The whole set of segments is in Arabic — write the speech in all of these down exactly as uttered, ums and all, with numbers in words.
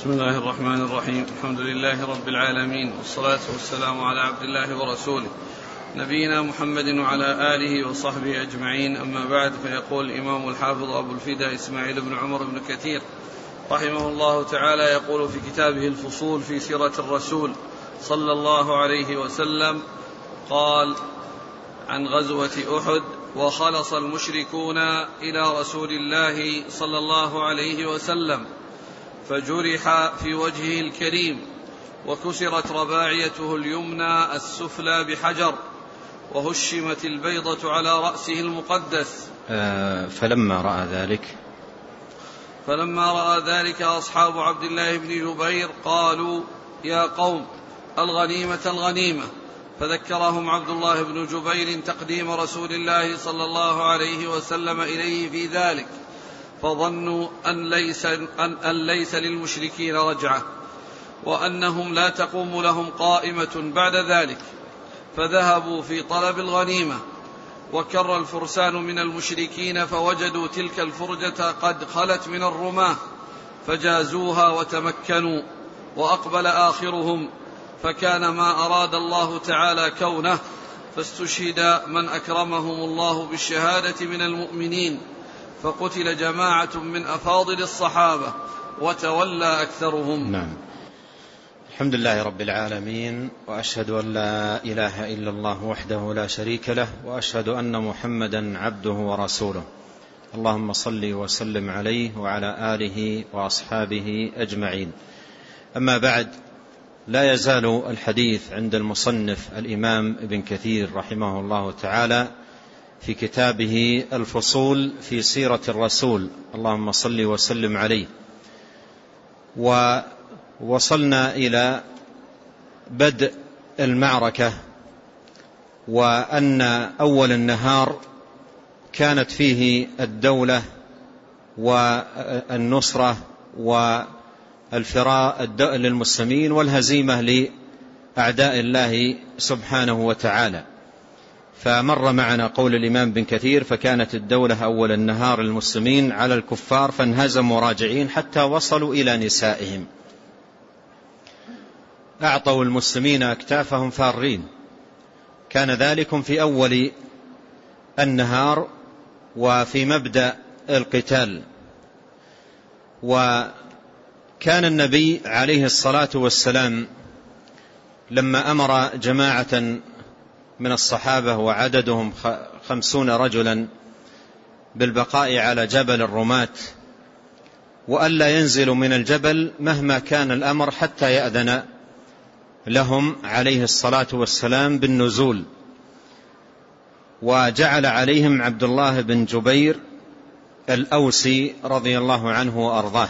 بسم الله الرحمن الرحيم. الحمد لله رب العالمين، والصلاة والسلام على عبد الله ورسوله نبينا محمد وعلى آله وصحبه أجمعين. أما بعد، فيقول الإمام الحافظ أبو الفداء إسماعيل بن عمر بن كثير رحمه الله تعالى، يقول في كتابه الفصول في سيرة الرسول صلى الله عليه وسلم، قال عن غزوة أحد: وخلص المشركون إلى رسول الله صلى الله عليه وسلم فجرح في وجهه الكريم، وكسرت رباعيته اليمنى السفلى بحجر، وهشمت البيضة على رأسه المقدس. آه فلما رأى ذلك فلما رأى ذلك أصحاب عبد الله بن جبير قالوا: يا قوم، الغنيمة الغنيمة. فذكرهم عبد الله بن جبير تقديم رسول الله صلى الله عليه وسلم إليه في ذلك، فظنوا أن ليس, أن, أن ليس للمشركين رجعة، وأنهم لا تقوم لهم قائمة بعد ذلك، فذهبوا في طلب الغنيمة. وكر الفرسان من المشركين فوجدوا تلك الفرجة قد خلت من الرماة، فجازوها وتمكنوا، وأقبل آخرهم، فكان ما أراد الله تعالى كونه، فاستشهد من أكرمهم الله بالشهادة من المؤمنين، فقتل جماعة من أفاضل الصحابة وتولى أكثرهم. نعم. الحمد لله رب العالمين، وأشهد أن لا إله إلا الله وحده لا شريك له، وأشهد أن محمدا عبده ورسوله. اللهم صل وسلم عليه وعلى آله وأصحابه أجمعين. أما بعد، لا يزال الحديث عند المصنف الإمام ابن كثير رحمه الله تعالى في كتابه الفصول في سيرة الرسول، اللهم صل وسلم عليه. ووصلنا إلى بدء المعركة، وأن أول النهار كانت فيه الدولة والنصرة والفراء للمسلمين والهزيمة لأعداء الله سبحانه وتعالى. فمر معنا قول الإمام بن كثير: فكانت الدولة أول النهار المسلمين على الكفار، فانهزموا راجعين حتى وصلوا إلى نسائهم. أعطوا المسلمين أكتافهم فارين. كان ذلك في أول النهار وفي مبدأ القتال. وكان النبي عليه الصلاة والسلام لما أمر جماعة من الصحابة وعددهم خمسون رجلا بالبقاء على جبل الرماة، وألا ينزلوا من الجبل مهما كان الأمر حتى يأذن لهم عليه الصلاة والسلام بالنزول. وجعل عليهم عبد الله بن جبير الأوسي رضي الله عنه وأرضاه.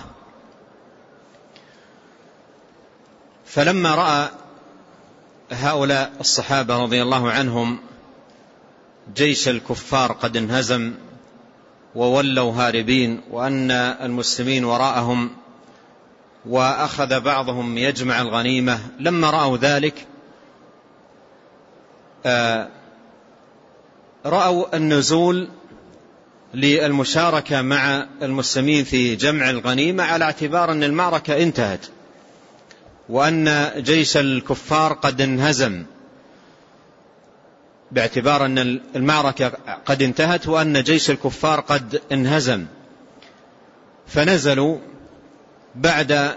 فلما رأى هؤلاء الصحابة رضي الله عنهم جيش الكفار قد انهزم وولوا هاربين، وأن المسلمين وراءهم، وأخذ بعضهم يجمع الغنيمة، لما رأوا ذلك آه رأوا النزول للمشاركة مع المسلمين في جمع الغنيمة على اعتبار أن المعركة انتهت، وأن جيش الكفار قد انهزم، باعتبار أن المعركة قد انتهت وأن جيش الكفار قد انهزم. فنزلوا بعد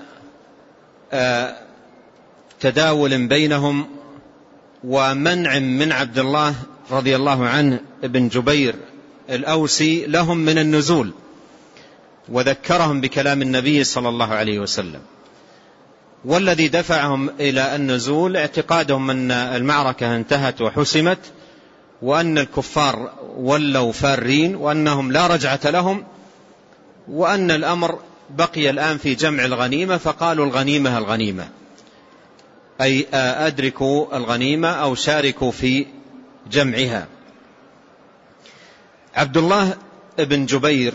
تداول بينهم ومنع من عبد الله رضي الله عنه ابن جبير الأوسي لهم من النزول، وذكرهم بكلام النبي صلى الله عليه وسلم. والذي دفعهم إلى النزول اعتقادهم أن المعركة انتهت وحسمت، وأن الكفار ولوا فارين، وأنهم لا رجعة لهم، وأن الأمر بقي الآن في جمع الغنيمة. فقالوا: الغنيمة الغنيمة، أي أدركوا الغنيمة أو شاركوا في جمعها. عبد الله بن جبير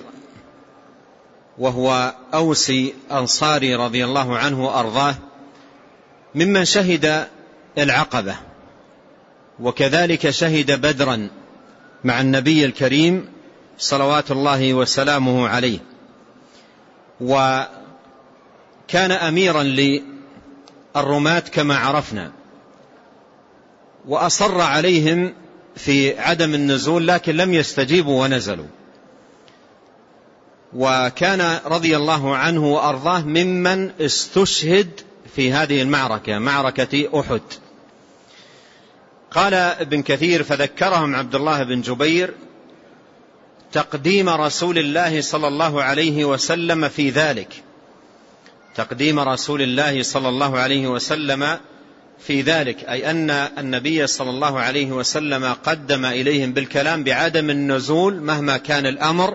وهو أوسي أنصاري رضي الله عنه وأرضاه، ممن شهد العقبة، وكذلك شهد بدرا مع النبي الكريم صلوات الله وسلامه عليه. وكان كان أميرا للرماة كما عرفنا، وأصر عليهم في عدم النزول، لكن لم يستجيبوا ونزلوا. وكان رضي الله عنه وأرضاه ممن استشهد في هذه المعركة، معركة أحد. قال ابن كثير: فذكرهم عبد الله بن جبير تقديم رسول الله صلى الله عليه وسلم في ذلك، تقديم رسول الله صلى الله عليه وسلم في ذلك، أي أن النبي صلى الله عليه وسلم قدم إليهم بالكلام بعدم النزول مهما كان الأمر،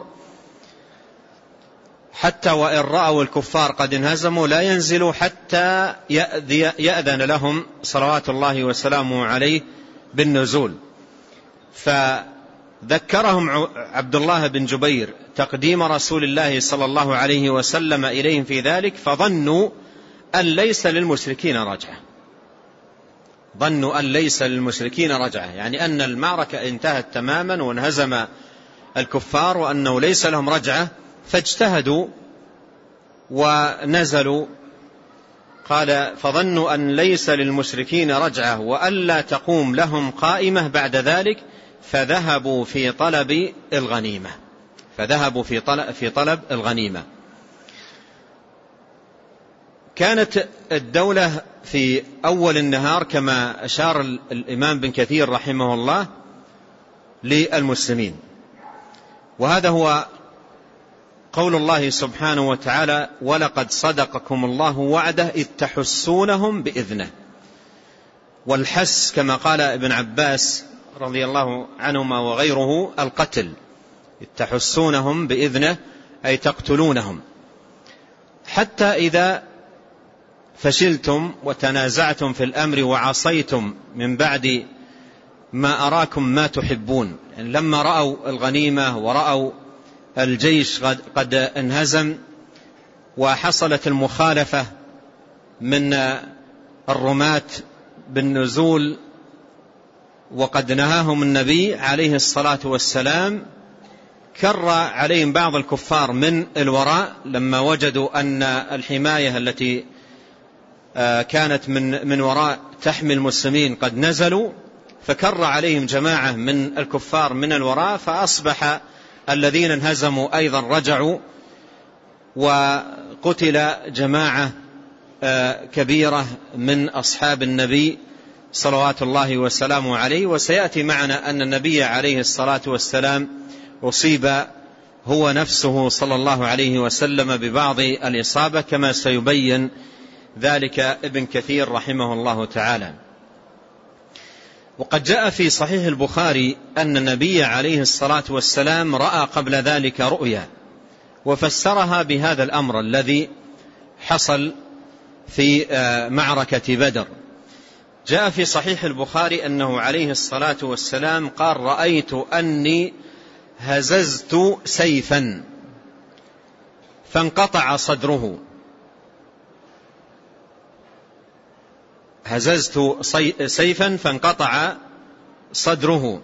حتى وإن رأوا الكفار قد انهزموا لا ينزلوا حتى يأذن لهم صلوات الله وسلامه عليه بالنزول. فذكرهم عبد الله بن جبير تقديم رسول الله صلى الله عليه وسلم إليهم في ذلك، فظنوا أن ليس للمشركين رجعة، ظنوا أن ليس للمشركين رجعة، يعني أن المعركة انتهت تماما وانهزم الكفار وأنه ليس لهم رجعة، فاجتهدوا ونزلوا. قال: فظنوا أن ليس للمشركين رجعة وألا تقوم لهم قائمة بعد ذلك، فذهبوا في طلب الغنيمة، فذهبوا في طلب, في طلب الغنيمة. كانت الدولة في أول النهار كما أشار الإمام بن كثير رحمه الله للمسلمين، وهذا هو قول الله سبحانه وتعالى: ولقد صدقكم الله وعده إذ تحسونهم بإذنه. والحس كما قال ابن عباس رضي الله عنهما وغيره القتل، إذ تحسونهم بإذنه أي تقتلونهم، حتى إذا فشلتم وتنازعتم في الأمر وعصيتم من بعد ما أراكم ما تحبون. يعني لما رأوا الغنيمة ورأوا الجيش قد انهزم وحصلت المخالفة من الرماة بالنزول، وقد نهاهم النبي عليه الصلاة والسلام، كر عليهم بعض الكفار من الوراء لما وجدوا أن الحماية التي كانت من من وراء تحمي المسلمين قد نزلوا، فكر عليهم جماعة من الكفار من الوراء، فأصبح الذين انهزموا أيضا رجعوا، وقتل جماعة كبيرة من أصحاب النبي صلوات الله وسلامه عليه. وسيأتي معنا أن النبي عليه الصلاة والسلام أصيب هو نفسه صلى الله عليه وسلم ببعض الإصابة، كما سيبين ذلك ابن كثير رحمه الله تعالى. وقد جاء في صحيح البخاري أن النبي عليه الصلاة والسلام رأى قبل ذلك رؤيا وفسرها بهذا الأمر الذي حصل في معركة بدر. جاء في صحيح البخاري أنه عليه الصلاة والسلام قال: رأيت أني هززت سيفا فانقطع صدره، هززت سيفا فانقطع صدره.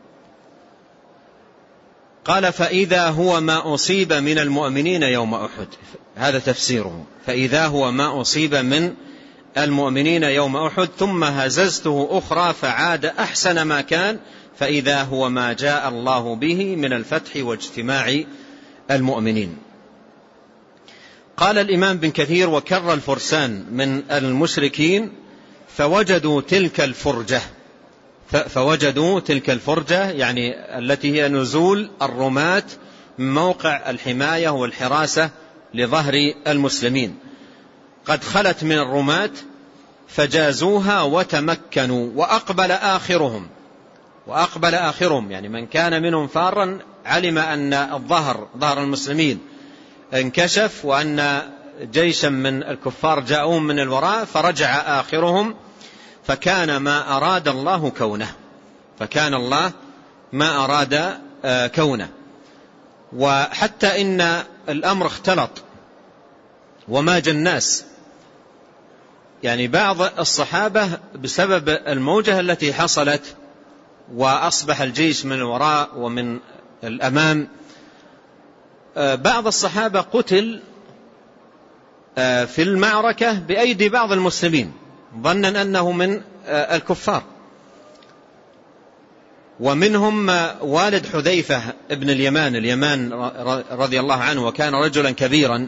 قال: فإذا هو ما أصيب من المؤمنين يوم أحد. هذا تفسيره: فإذا هو ما أصيب من المؤمنين يوم أحد، ثم هززته أخرى فعاد أحسن ما كان، فإذا هو ما جاء الله به من الفتح واجتماع المؤمنين. قال الإمام بن كثير: وكر الفرسان من المشركين فوجدوا تلك الفرجة، فوجدوا تلك الفرجة يعني التي هي نزول الرماة من موقع الحماية والحراسة لظهر المسلمين، قد خلت من الرماة فجازوها وتمكنوا، وأقبل آخرهم وأقبل آخرهم يعني من كان منهم فارا علم أن الظهر ظهر المسلمين انكشف وأن جيشا من الكفار جاءون من الوراء، فرجع آخرهم، فكان ما أراد الله كونه، فكان الله ما أراد كونه. وحتى إن الأمر اختلط وماج الناس، يعني بعض الصحابة بسبب الموجة التي حصلت وأصبح الجيش من الوراء ومن الأمام، بعض الصحابة قتل في المعركة بأيدي بعض المسلمين ظنا أنه من الكفار، ومنهم والد حذيفة ابن اليمان اليمان رضي الله عنه، وكان رجلا كبيرا،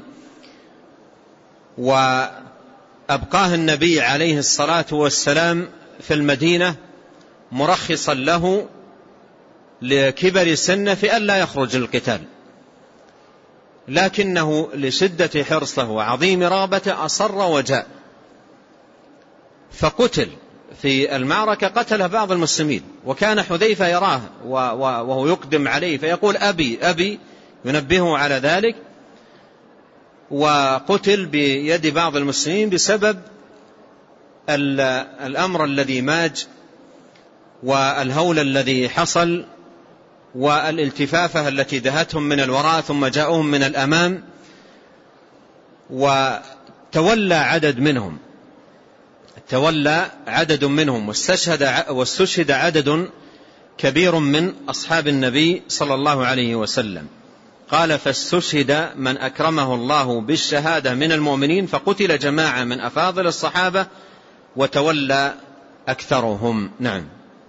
وأبقاه النبي عليه الصلاة والسلام في المدينة مرخصا له لكبر سنه في ألا يخرج للقتال، لكنه لشدة حرصه وعظيم رغبته أصر وجاء، فقتل في المعركة، قتله بعض المسلمين، وكان حذيفة يراه وهو يقدم عليه فيقول أبي أبي ينبهه على ذلك، وقتل بيد بعض المسلمين بسبب الأمر الذي ماج والهول الذي حصل والالتفافة التي دهتهم من الوراء ثم جاءوهم من الأمام، وتولى عدد منهم تولى عدد منهم واستشهد واستشهد عدد كبير من أصحاب النبي صلى الله عليه وسلم. قال فاستشهد من أكرمه الله بالشهادة من المؤمنين، فقتل جماعة من أفاضل الصحابة وتولى أكثرهم. نعم.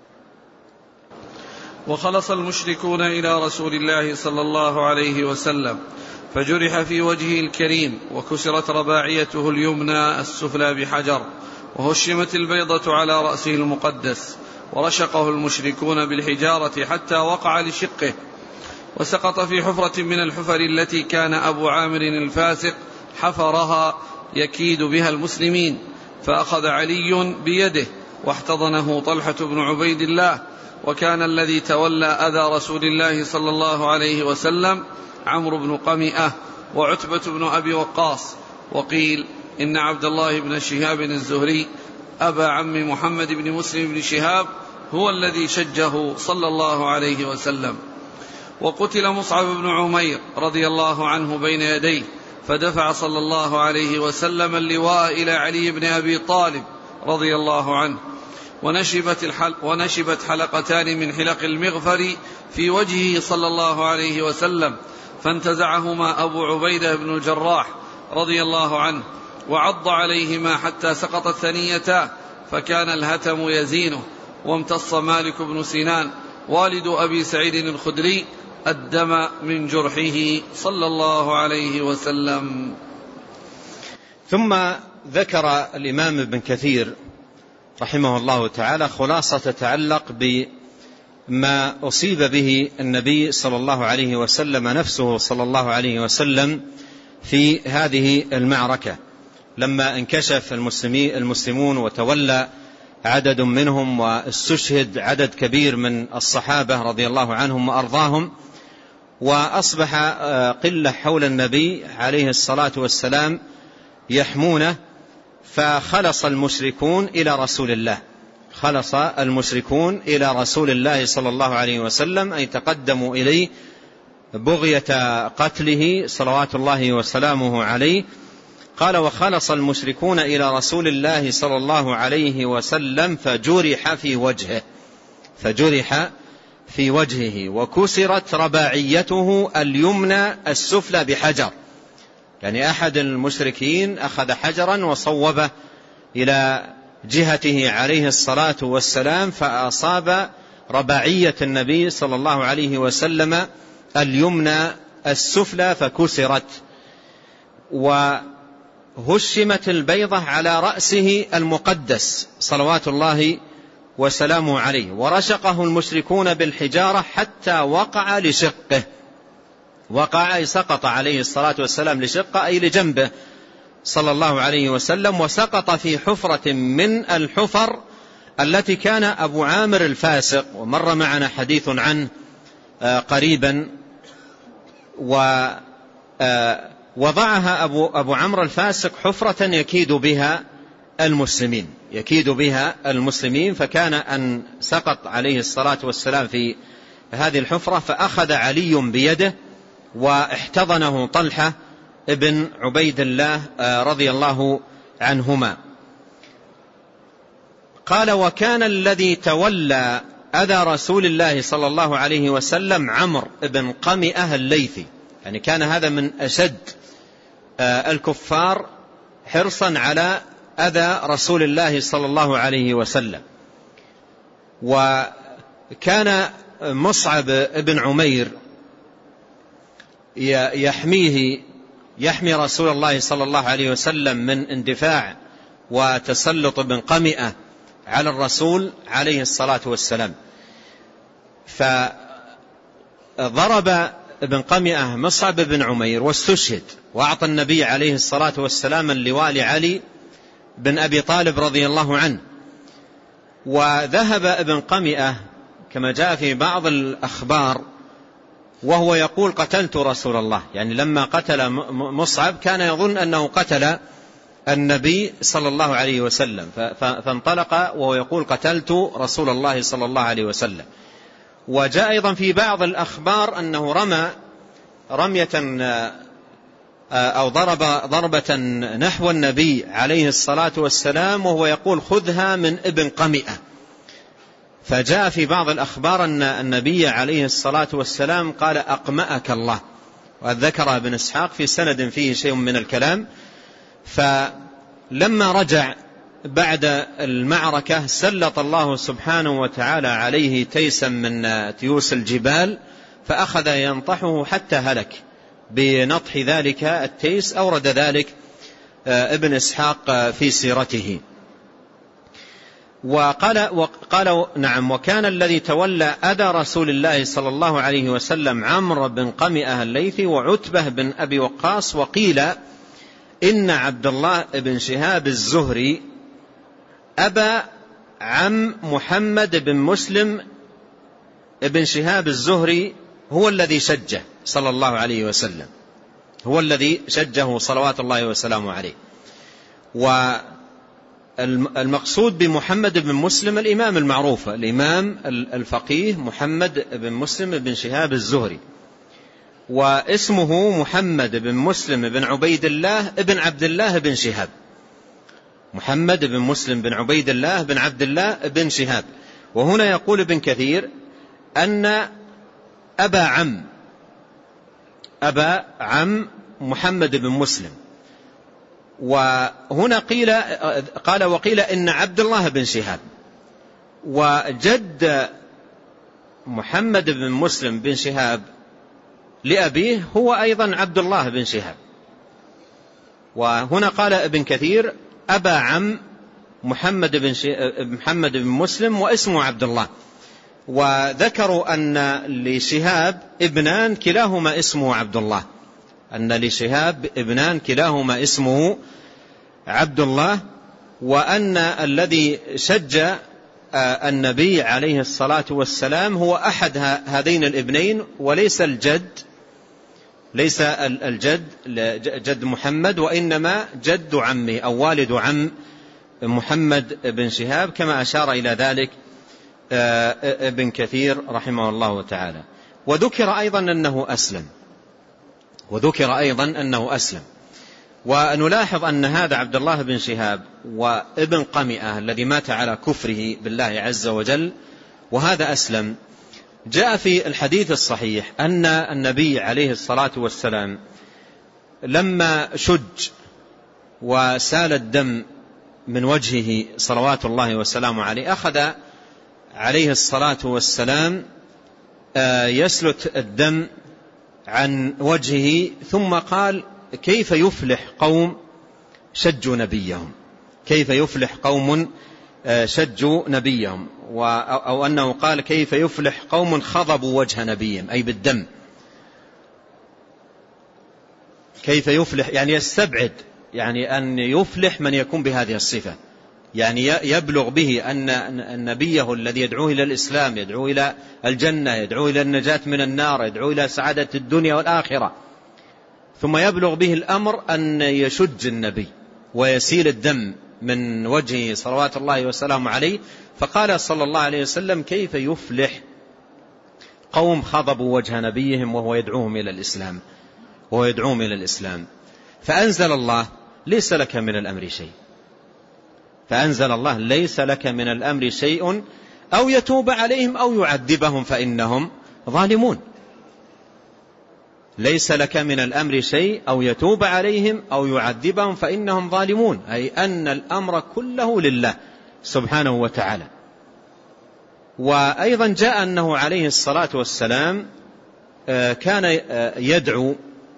وخلص المشركون إلى رسول الله صلى الله عليه وسلم فجرح في وجهه الكريم، وكسرت رباعيته اليمنى السفلى بحجر، وهشمت البيضة على رأسه المقدس، ورشقه المشركون بالحجارة حتى وقع لشقه، وسقط في حفرة من الحفر التي كان أبو عامر الفاسق حفرها يكيد بها المسلمين، فأخذ علي بيده واحتضنه طلحة بن عبيد الله. وكان الذي تولى أذى رسول الله صلى الله عليه وسلم عمرو بن قمئة وعتبة بن أبي وقاص. وقيل إن عبد الله بن شهاب الزهري أبا عم محمد بن مسلم بن شهاب هو الذي شجه صلى الله عليه وسلم. وقتل مصعب بن عمير رضي الله عنه بين يديه، فدفع صلى الله عليه وسلم اللواء إلى علي بن أبي طالب رضي الله عنه، ونشبت, الحل ونشبت حلقتان من حلق المغفر في وجهه صلى الله عليه وسلم، فانتزعهما أبو عبيدة بن الجراح رضي الله عنه وعض عليهما حتى سقطت ثنيتا، فكان الهتم يزينه. وامتص مالك بن سنان والد أبي سعيد الخدري الدم من جرحه صلى الله عليه وسلم. ثم ذكر الإمام ابن كثير رحمه الله تعالى خلاصة تتعلق بما أصيب به النبي صلى الله عليه وسلم نفسه صلى الله عليه وسلم في هذه المعركة، لما انكشف المسلمون وتولى عدد منهم واستشهد عدد كبير من الصحابة رضي الله عنهم وأرضاهم، وأصبح قلة حول النبي عليه الصلاة والسلام يحمونه، فخلص المشركون إلى رسول الله خلص المشركون إلى رسول الله صلى الله عليه وسلم، أي تقدموا إليه بغية قتله صلوات الله وسلامه عليه. قال وخلص المشركون إلى رسول الله صلى الله عليه وسلم فجرح في وجهه فجرح في وجهه وكسرت رباعيته اليمنى السفلى بحجر، يعني أحد المشركين أخذ حجرا وصوبه إلى جهته عليه الصلاة والسلام، فأصاب رباعية النبي صلى الله عليه وسلم اليمنى السفلى فكسرت، وهشمت البيضة على رأسه المقدس صلوات الله وسلامه عليه، ورشقه المشركون بالحجارة حتى وقع لشقه. وقع أي سقط عليه الصلاة والسلام لشقه أي لجنبه صلى الله عليه وسلم، وسقط في حفرة من الحفر التي كان أبو عامر الفاسق، ومر معنا حديث عنه قريبا، ووضعها أبو, أبو عمرو الفاسق حفرة يكيد بها المسلمين يكيد بها المسلمين فكان أن سقط عليه الصلاة والسلام في هذه الحفرة، فأخذ علي بيده واحتضنه طلحة ابن عبيد الله رضي الله عنهما. قال وكان الذي تولى أذى رسول الله صلى الله عليه وسلم عمرو بن قمئة الليثي، يعني كان هذا من أشد الكفار حرصا على أذى رسول الله صلى الله عليه وسلم. وكان مصعب بن عمير يحميه يحمي رسول الله صلى الله عليه وسلم من اندفاع وتسلط ابن قمئة على الرسول عليه الصلاة والسلام، فضرب ابن قمئة مصعب بن عمير واستشهد، وأعطى النبي عليه الصلاة والسلام اللواء لعلي بن أبي طالب رضي الله عنه. وذهب ابن قمئة كما جاء في بعض الأخبار وهو يقول قتلت رسول الله، يعني لما قتل مصعب كان يظن أنه قتل النبي صلى الله عليه وسلم، فانطلق وهو يقول قتلت رسول الله صلى الله عليه وسلم. وجاء أيضا في بعض الأخبار أنه رمى رمية أو ضرب ضربة نحو النبي عليه الصلاة والسلام وهو يقول خذها من ابن قمئة. فجاء في بعض الأخبار أن النبي عليه الصلاة والسلام قال أقمأك الله، وذكر ابن إسحاق في سند فيه شيء من الكلام. فلما رجع بعد المعركة سلط الله سبحانه وتعالى عليه تيسا من تيوس الجبال، فأخذ ينطحه حتى هلك بنطح ذلك التيس. أورد ذلك ابن إسحاق في سيرته. وقال, وقال نعم وكان الذي تولى أذى رسول الله صلى الله عليه وسلم عمرو بن قمئة الليثي وعتبة بن أبي وقاص. وقيل إن عبد الله بن شهاب الزهري أبا عم محمد بن مسلم بن شهاب الزهري هو الذي شجه صلى الله عليه وسلم، هو الذي شجه صلوات الله وسلامه عليه. والمقصود بمحمد بن مسلم الإمام المعروف، الإمام الفقيه محمد بن مسلم بن شهاب الزهري، واسمه محمد بن مسلم بن عبيد الله بن عبد الله بن شهاب، محمد بن مسلم بن عبيد الله بن عبد الله بن شهاب. وهنا يقول ابن كثير أن أبا عم أبا عم محمد بن مسلم. وهنا قيل قال وقيل إن عبد الله بن شهاب، وجد محمد بن مسلم بن شهاب لأبيه هو أيضا عبد الله بن شهاب. وهنا قال ابن كثير أبا عم محمد بن محمد بن مسلم واسمه عبد الله. وذكروا أن لشهاب ابنان كلاهما اسمه عبد الله، أن لشهاب ابنان كلاهما اسمه عبد الله، وأن الذي شج النبي عليه الصلاة والسلام هو أحد هذين الابنين وليس الجد، ليس الجد جد محمد، وإنما جد عمه أو والد عم محمد بن شهاب، كما أشار إلى ذلك ابن كثير رحمه الله تعالى. وذكر أيضا أنه أسلم، وذكر أيضا أنه أسلم. ونلاحظ أن هذا عبد الله بن شهاب وابن قمئة الذي مات على كفره بالله عز وجل وهذا أسلم، جاء في الحديث الصحيح أن النبي عليه الصلاة والسلام لما شج وسال الدم من وجهه صلوات الله وسلامه عليه أخذ عليه الصلاة والسلام يسلت الدم عن وجهه، ثم قال كيف يفلح قوم شجوا نبيهم، كيف يفلح قوم شجوا نبيهم، أو أنه قال كيف يفلح قوم خضبوا وجه نبيهم، أي بالدم. كيف يفلح يعني يستبعد، يعني أن يفلح من يكون بهذه الصفة، يعني يبلغ به أن النبيه الذي يدعوه إلى الإسلام، يدعوه إلى الجنة، يدعوه إلى النجاة من النار، يدعوه إلى سعادة الدنيا والآخرة، ثم يبلغ به الأمر أن يشج النبي ويسيل الدم من وجهه صلوات الله وسلامه عليه. فقال صلى الله عليه وسلم كيف يفلح قوم خضبوا وجه نبيهم وهو يدعوهم إلى الإسلام، وهو يدعوهم إلى الإسلام. فأنزل الله ليس لك من الأمر شيء، فأنزل الله ليس لك من الأمر شيء أو يتوب عليهم أو يعذبهم فإنهم ظالمون. ليس لك من الأمر شيء أو يتوب عليهم أو يعذبهم فإنهم ظالمون، أي أن الأمر كله لله سبحانه وتعالى. وأيضا جاء أنه عليه الصلاة والسلام كان يدعو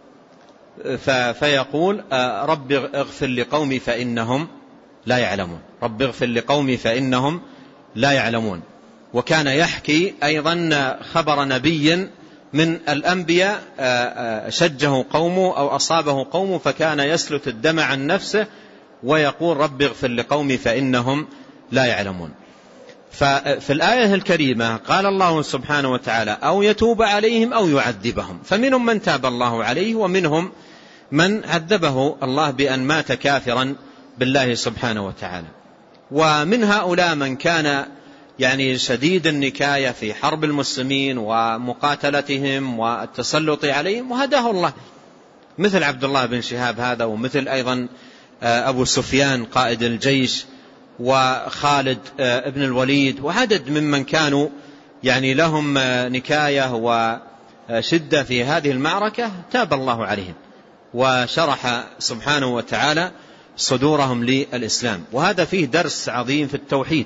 فيقول رب اغفر لقومي فإنهم لا يعلمون، رب اغفر لقومي فإنهم لا يعلمون. وكان يحكي أيضا خبر نبي من الأنبياء شجه قومه أو أصابه قومه فكان يسلت الدم عن نفسه ويقول رب اغفر لقومي فإنهم لا يعلمون. ففي الآية الكريمة قال الله سبحانه وتعالى أو يتوب عليهم أو يعذبهم، فمنهم من تاب الله عليه ومنهم من عذبه الله بأن مات كافرا بالله سبحانه وتعالى. ومن هؤلاء من كان يعني شديد النكاية في حرب المسلمين ومقاتلتهم والتسلط عليهم وهداه الله، مثل عبد الله بن شهاب هذا، ومثل أيضا أبو سفيان قائد الجيش، وخالد ابن الوليد، وعدد ممن كانوا يعني لهم نكاية وشدة في هذه المعركة تاب الله عليهم وشرح سبحانه وتعالى صدورهم للإسلام. وهذا فيه درس عظيم في التوحيد،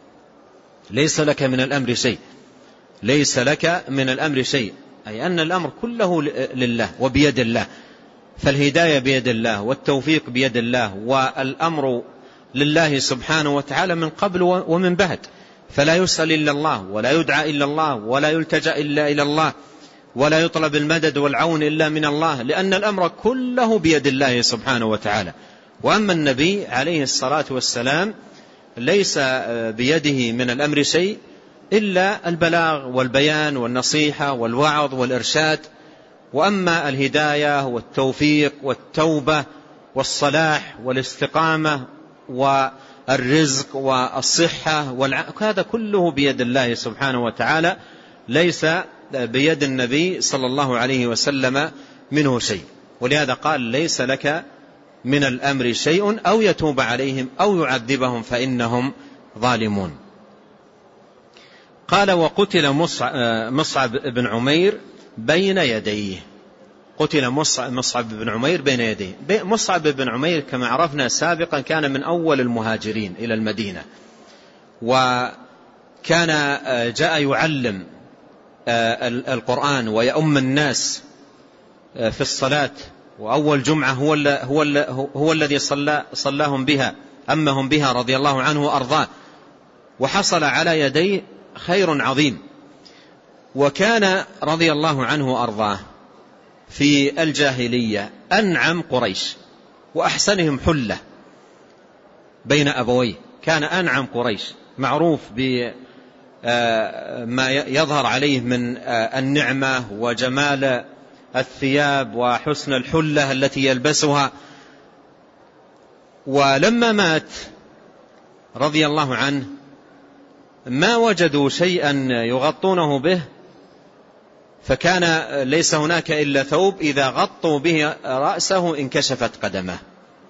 ليس لك من الأمر شيء، ليس لك من الأمر شيء، أي أن الأمر كله لله وبيد الله، فالهداية بيد الله والتوفيق بيد الله، والأمر لله سبحانه وتعالى من قبل ومن بعد، فلا يسأل إلا الله ولا يدعى إلا الله ولا يلتجأ إلا إلى الله ولا يطلب المدد والعون إلا من الله، لأن الأمر كله بيد الله سبحانه وتعالى. وأما النبي عليه الصلاة والسلام ليس بيده من الأمر شيء إلا البلاغ والبيان والنصيحة والوعظ والإرشاد، وأما الهداية والتوفيق والتوبة والصلاح والاستقامة والرزق والصحة هذا كله بيد الله سبحانه وتعالى، ليس بيد النبي صلى الله عليه وسلم منه شيء. ولهذا قال ليس لك من الأمر شيء أو يتوب عليهم أو يعذبهم فإنهم ظالمون. قال وقتل مصعب بن عمير بين يديه، قتل مصعب بن عمير بين يديه. مصعب بن عمير كما عرفنا سابقا كان من أول المهاجرين إلى المدينة، وكان جاء يعلم القرآن ويؤم الناس في الصلاة، وأول جمعة هو هو هو الذي صلى صلاهم بها أمهم بها رضي الله عنه وأرضاه، وحصل على يديه خير عظيم. وكان رضي الله عنه وأرضاه في الجاهلية أنعم قريش وأحسنهم حلة بين أبويه، كان أنعم قريش، معروف بما يظهر عليه من النعمة وجمال الثياب وحسن الحلة التي يلبسها. ولما مات رضي الله عنه ما وجدوا شيئا يغطونه به، فكان ليس هناك إلا ثوب إذا غطوا به رأسه انكشفت قدمه،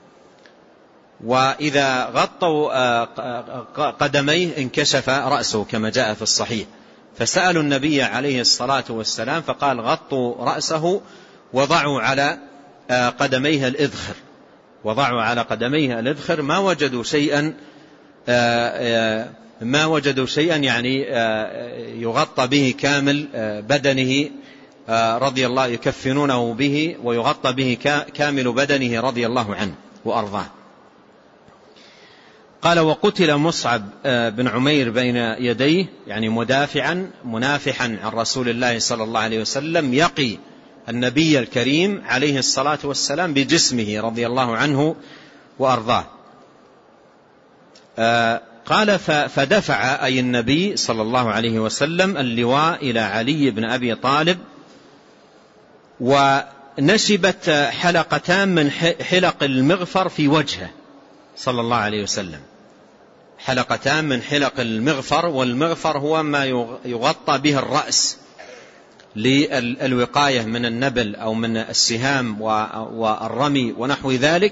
وإذا غطوا قدميه انكشف رأسه كما جاء في الصحيح. فسألوا النبي عليه الصلاة والسلام فقال غطوا رأسه وضعوا على قدميه الإذخر، وضعوا على قدميه الإذخر، ما وجدوا شيئا ما وجدوا شيئا يعني يغطى به كامل بدنه رضي الله، يكفنونه به ويغطى به كامل بدنه رضي الله عنه وأرضاه. قال وقتل مصعب بن عمير بين يديه، يعني مدافعا منافحا عن رسول الله صلى الله عليه وسلم، يقي النبي الكريم عليه الصلاة والسلام بجسمه رضي الله عنه وأرضاه. قال فدفع أي النبي صلى الله عليه وسلم اللواء إلى علي بن أبي طالب، ونشبت حلقتان من حلق المغفر في وجهه صلى الله عليه وسلم، حلقتان من حلق المغفر، والمغفر هو ما يغطى به الرأس للوقاية من النبل أو من السهام والرمي ونحو ذلك.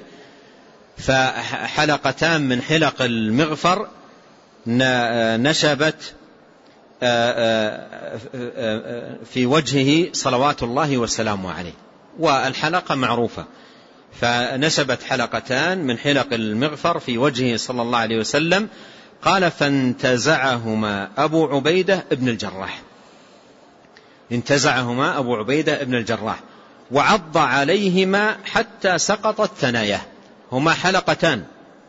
فحلقتان من حلق المغفر نشبت في وجهه صلوات الله وسلامه عليه. والحلقة معروفة، فنسبت حلقتان من حلق المغفر في وجهه صلى الله عليه وسلم. قال فانتزعهما أبو عبيدة ابن الجراح، انتزعهما أبو عبيدة ابن الجراح وعض عليهما حتى سقطت ثناياه. هما حلقتان،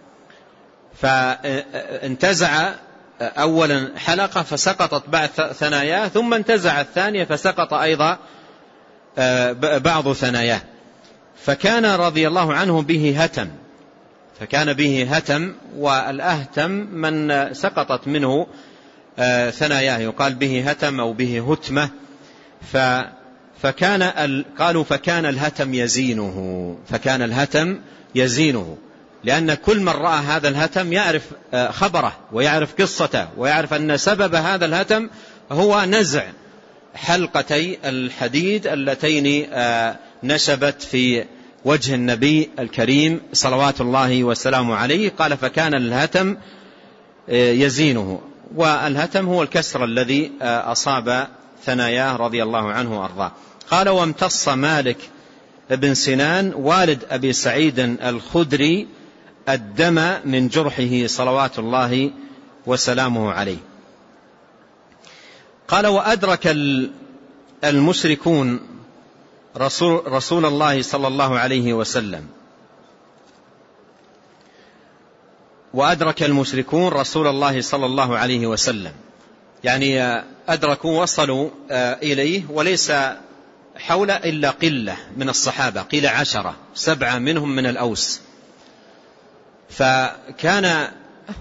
فانتزع أولا حلقة فسقطت بعض ثناياه، ثم انتزع الثانية فسقط أيضا بعض ثناياه. فكان رضي الله عنه به هتم، فكان به هتم، والأهتم من سقطت منه ثناياه يقال به هتم أو به هتمة. فكان قالوا فكان الهتم يزينه، فكان الهتم يزينه، لأن كل من رأى هذا الهتم يعرف خبره ويعرف قصته ويعرف أن سبب هذا الهتم هو نزع حلقتي الحديد اللتين نشبت في وجه النبي الكريم صلوات الله وسلامه عليه. قال فكان الهتم يزينه، والهتم هو الكسر الذي أصاب ثناياه رضي الله عنه وأرضاه. قال وامتص مالك بن سنان والد أبي سعيد الخدري الدم من جرحه صلوات الله وسلامه عليه. قال وأدرك المشركون رسول, رسول الله صلى الله عليه وسلم وأدرك المشركون رسول الله صلى الله عليه وسلم، يعني أدركوا وصلوا إليه وليس حول إلا قلة من الصحابة، قيل عشرة، سبعة منهم من الأوس. فكان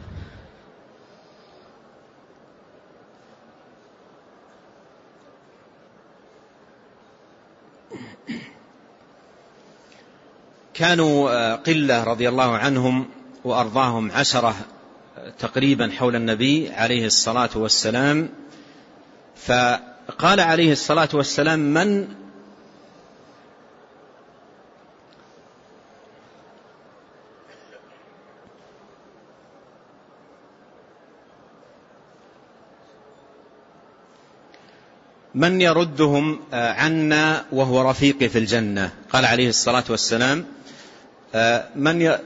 كانوا قلة رضي الله عنهم وأرضاهم، عشرة تقريبا حول النبي عليه الصلاة والسلام. فقال عليه الصلاة والسلام من من يردهم عنا وهو رفيقي في الجنة. قال عليه الصلاة والسلام من ي...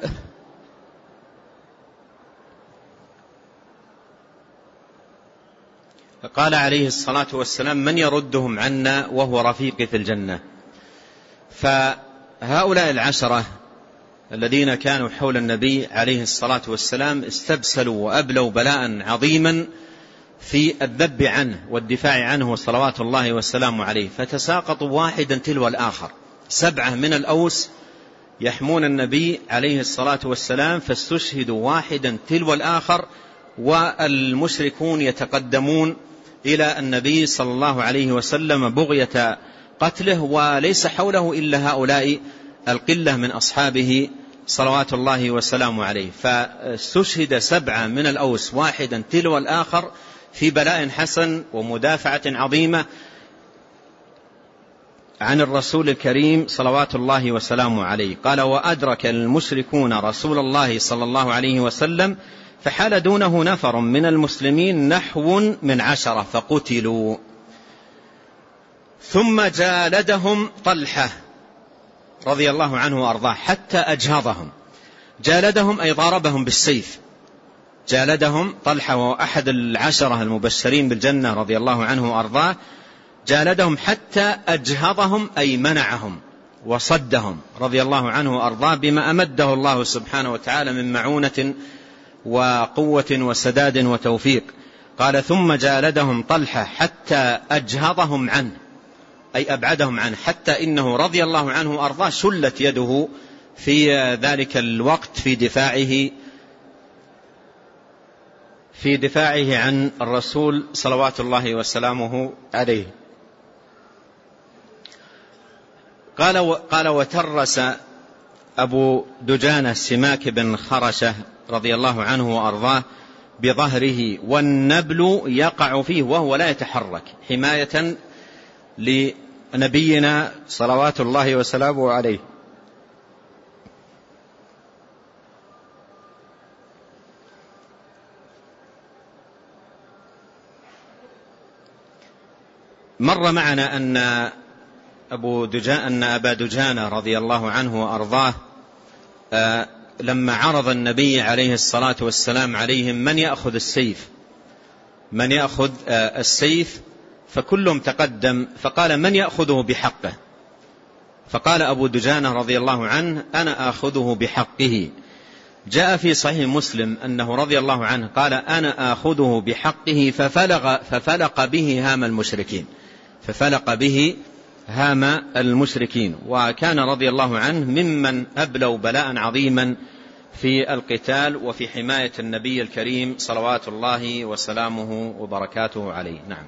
قال عليه الصلاة والسلام من يردهم عنا وهو رفيقي في الجنة. فهؤلاء العشرة الذين كانوا حول النبي عليه الصلاة والسلام استبسلوا وأبلوا بلاء عظيما في الذب عنه والدفاع عنه صلوات الله والسلام عليه، فتساقطوا واحدا تلو الآخر. سبعة من الأوس يحمون النبي عليه الصلاة والسلام فاستشهدوا واحدا تلو الآخر، والمشركون يتقدمون إلى النبي صلى الله عليه وسلم بغية قتله، وليس حوله إلا هؤلاء القلة من أصحابه صلوات الله وسلامه عليه. فاستشهد سبعة من الأوس واحدا تلو الآخر في بلاء حسن ومدافعة عظيمة عن الرسول الكريم صلوات الله وسلامه عليه. قال وأدرك المشركون رسول الله صلى الله عليه وسلم فحال دونه نفر من المسلمين نحو من عشرة فقتلوا، ثم جالدهم طلحة رضي الله عنه وأرضاه حتى أجهضهم. جالدهم أي ضاربهم بالسيف. جالدهم طلحة وأحد العشرة المبشرين بالجنة رضي الله عنه وأرضاه، جالدهم حتى أجهضهم أي منعهم وصدهم رضي الله عنه وأرضاه بما أمده الله سبحانه وتعالى من معونة وقوة وسداد وتوفيق. قال ثم جالدهم طلحة حتى أجهضهم عنه أي أبعدهم عنه، حتى إنه رضي الله عنه وأرضاه شلت يده في ذلك الوقت في دفاعه في دفاعه عن الرسول صلوات الله وسلامه عليه. قال قال وترس أبو دجانة سماك بن خرشة رضي الله عنه وأرضاه بظهره والنبل يقع فيه وهو لا يتحرك حماية لنبينا صلوات الله وسلامه عليه. مر معنا أن أبو دجانة أن أبا دجانة رضي الله عنه وأرضاه لما عرض النبي عليه الصلاة والسلام عليهم من يأخذ السيف من يأخذ السيف فكلهم تقدم فقال من يأخذه بحقه، فقال أبو دجانة رضي الله عنه أنا آخذه بحقه. جاء في صحيح مسلم أنه رضي الله عنه قال أنا آخذه بحقه ففلق, ففلق به هام المشركين ففلق به هام المشركين. وكان رضي الله عنه ممن أبلوا بلاء عظيما في القتال وفي حماية النبي الكريم صلوات الله وسلامه وبركاته عليه. نعم.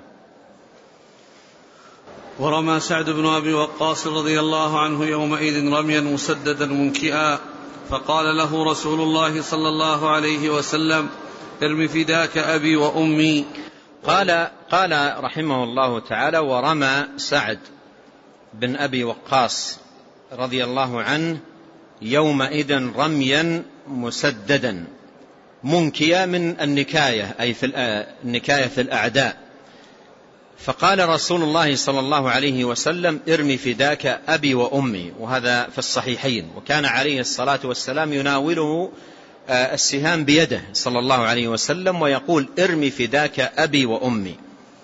ورمى سعد بن أبي وقاص رضي الله عنه يومئذ رميا مسددا منكئا فقال له رسول الله صلى الله عليه وسلم ارم فداك أبي وأمي. قال, قال رحمه الله تعالى ورمى سعد بن أبي وقاص رضي الله عنه يومئذ رميا مسددا منكيا من النكاية أي في النكاية في الأعداء. فقال رسول الله صلى الله عليه وسلم ارمي فداك أبي وأمي، وهذا في الصحيحين. وكان عليه الصلاة والسلام يناوله السهام بيده صلى الله عليه وسلم ويقول ارمي فداك أبي وأمي.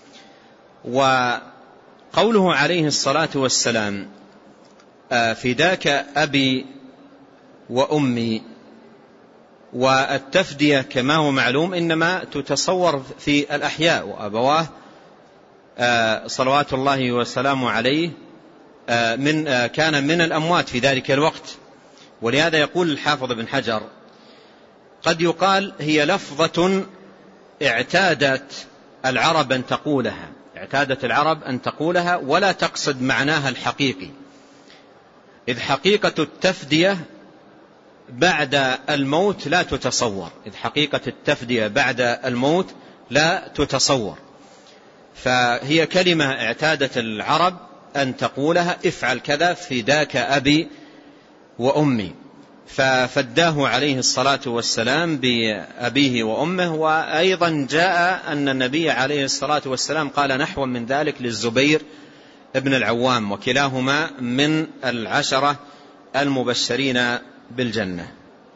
وقوله عليه الصلاة والسلام فداك أبي وأمي والتفدية كما هو معلوم إنما تتصور في الأحياء، وأبواه صلوات الله وسلامه عليه من كان من الأموات في ذلك الوقت. ولهذا يقول الحافظ بن حجر قد يقال هي لفظة اعتادت العرب أن تقولها اعتادت العرب أن تقولها ولا تقصد معناها الحقيقي، إذ حقيقة التفدية بعد الموت لا تتصور إذ حقيقة التفدية بعد الموت لا تتصور فهي كلمة اعتادت العرب أن تقولها افعل كذا فداك أبي وأمي، ففداه عليه الصلاة والسلام بأبيه وأمه. وأيضا جاء أن النبي عليه الصلاة والسلام قال نحو من ذلك للزبير ابن العوام، وكلاهما من العشرة المبشرين بالجنة.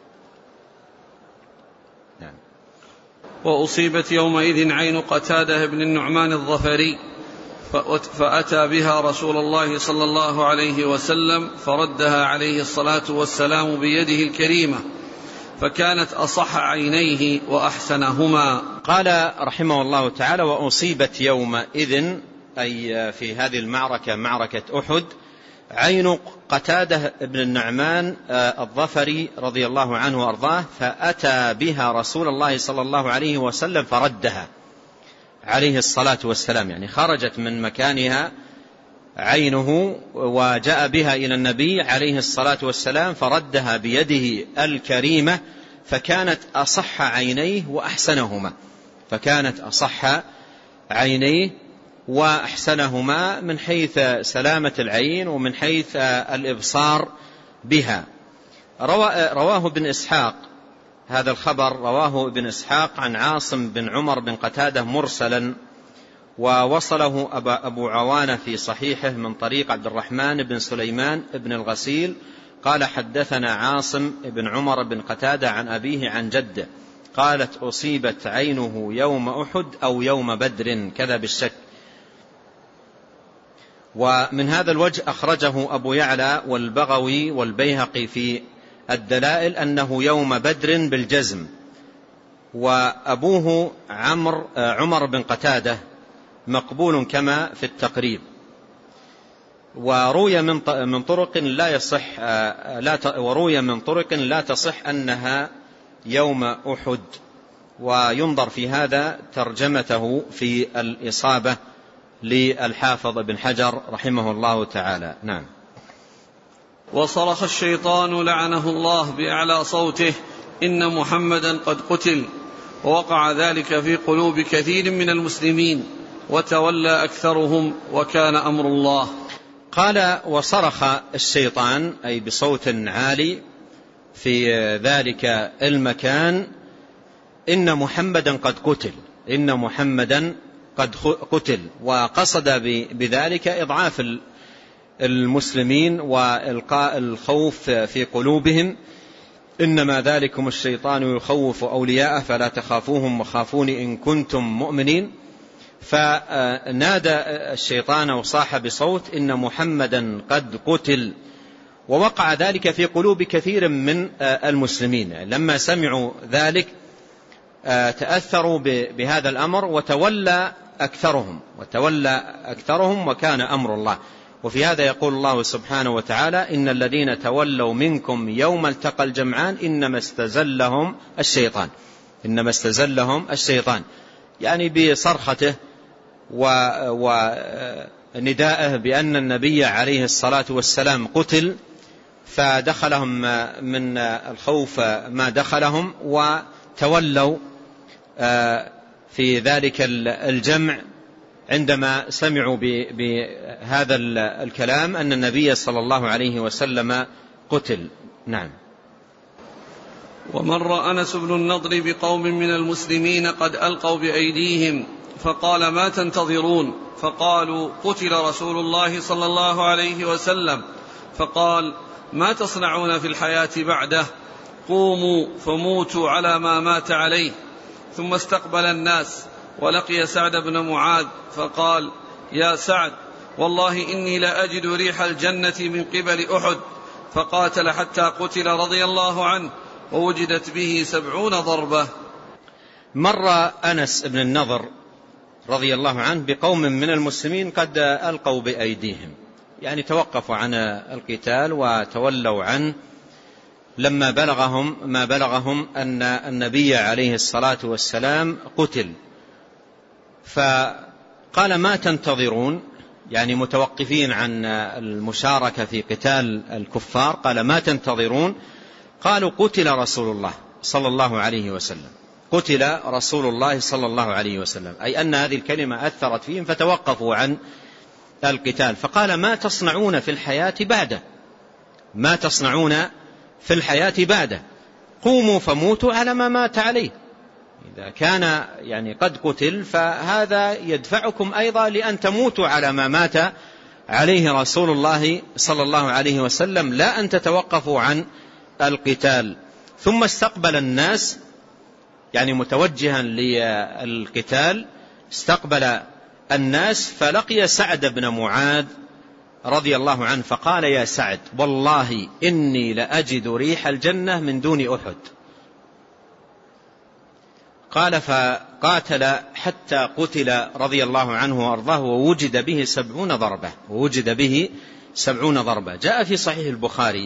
نعم. وأصيبت يومئذ عين قتادة بن النعمان الظفري فأتى بها رسول الله صلى الله عليه وسلم فردها عليه الصلاة والسلام بيده الكريمة فكانت أصح عينيه وأحسنهما. قال رحمه الله تعالى وأصيبت يومئذ أي في هذه المعركة معركة أحد عين قتادة بن النعمان الظفري رضي الله عنه وأرضاه فأتى بها رسول الله صلى الله عليه وسلم فردها عليه الصلاة والسلام، يعني خرجت من مكانها عينه وجاء بها إلى النبي عليه الصلاة والسلام فردها بيده الكريمة فكانت أصح عينيه وأحسنهما فكانت أصح عينيه وأحسنهما من حيث سلامة العين ومن حيث الإبصار بها. رواه ابن إسحاق هذا الخبر رواه ابن إسحاق عن عاصم بن عمر بن قتادة مرسلا، ووصله أبو عوانة في صحيحه من طريق عبد الرحمن بن سليمان بن الغسيل قال حدثنا عاصم بن عمر بن قتادة عن أبيه عن جده قالت أصيبت عينه يوم أحد أو يوم بدر كذا بالشك. ومن هذا الوجه أخرجه أبو يعلى والبغوي والبيهقي في الدلائل أنه يوم بدر بالجزم، وأبوه عمر عمر بن قتادة مقبول كما في التقريب. وروي من من طرق لا يصح لا وروي من طرق لا تصح أنها يوم أحد، وينظر في هذا ترجمته في الإصابة للحافظ بن حجر رحمه الله تعالى. نعم. وصرخ الشيطان لعنه الله بأعلى صوته إن محمدا قد قتل، ووقع ذلك في قلوب كثير من المسلمين وتولى أكثرهم وكان أمر الله. قال وصرخ الشيطان أي بصوت عالي في ذلك المكان إن محمدا قد قتل إن محمدا قد قتل، وقصد بذلك إضعاف المسلمين وإلقاء الخوف في قلوبهم. إنما ذلكم الشيطان يخوف أولياءه فلا تخافوهم وخافون إن كنتم مؤمنين. فنادى الشيطان وصاح بصوت إن محمدا قد قتل، ووقع ذلك في قلوب كثير من المسلمين. لما سمعوا ذلك تأثروا بهذا الأمر وتولى أكثرهم وتولى أكثرهم وكان أمر الله. وفي هذا يقول الله سبحانه وتعالى إن الذين تولوا منكم يوم التقى الجمعان إنما استزلهم الشيطان إنما استزلهم الشيطان يعني بصرخته وندائه بأن النبي عليه الصلاة والسلام قتل، فدخلهم من الخوف ما دخلهم وتولوا في ذلك الجمع عندما سمعوا بهذا الكلام أن النبي صلى الله عليه وسلم قتل. نعم. ومر أنس بن النضر بقوم من المسلمين قد ألقوا بأيديهم فقال ما تنتظرون؟ فقالوا قتل رسول الله صلى الله عليه وسلم. فقال ما تصنعون في الحياة بعده؟ قوموا فموتوا على ما مات عليه. ثم استقبل الناس ولقي سعد بن معاذ فقال يا سعد والله إني لا أجد ريح الجنة من قبل أحد. فقاتل حتى قتل رضي الله عنه ووجدت به سبعون ضربة. مر أنس بن النضر رضي الله عنه بقوم من المسلمين قد ألقوا بأيديهم، يعني توقفوا عن القتال وتولوا عنه لما بلغهم ما بلغهم أن النبي عليه الصلاة والسلام قتل. فقال ما تنتظرون؟ يعني متوقفين عن المشاركة في قتال الكفار. قال ما تنتظرون؟ قالوا قتل رسول الله صلى الله عليه وسلم قتل رسول الله صلى الله عليه وسلم، أي أن هذه الكلمة أثرت فيهم فتوقفوا عن القتال. فقال ما تصنعون في الحياة بعده؟ ما تصنعون في الحياة بعده؟ قوموا فموتوا على ما مات عليه. إذا كان يعني قد قتل فهذا يدفعكم أيضا لأن تموتوا على ما مات عليه رسول الله صلى الله عليه وسلم، لا أن تتوقفوا عن القتال. ثم استقبل الناس، يعني متوجها للقتال، استقبل الناس فلقي سعد بن معاذ رضي الله عنه فقال يا سعد والله إني لأجد ريح الجنة من دون أحد. قال فقاتل حتى قتل رضي الله عنه وأرضاه ووجد به سبعون ضربة ووجد به سبعون ضربة. جاء في صحيح البخاري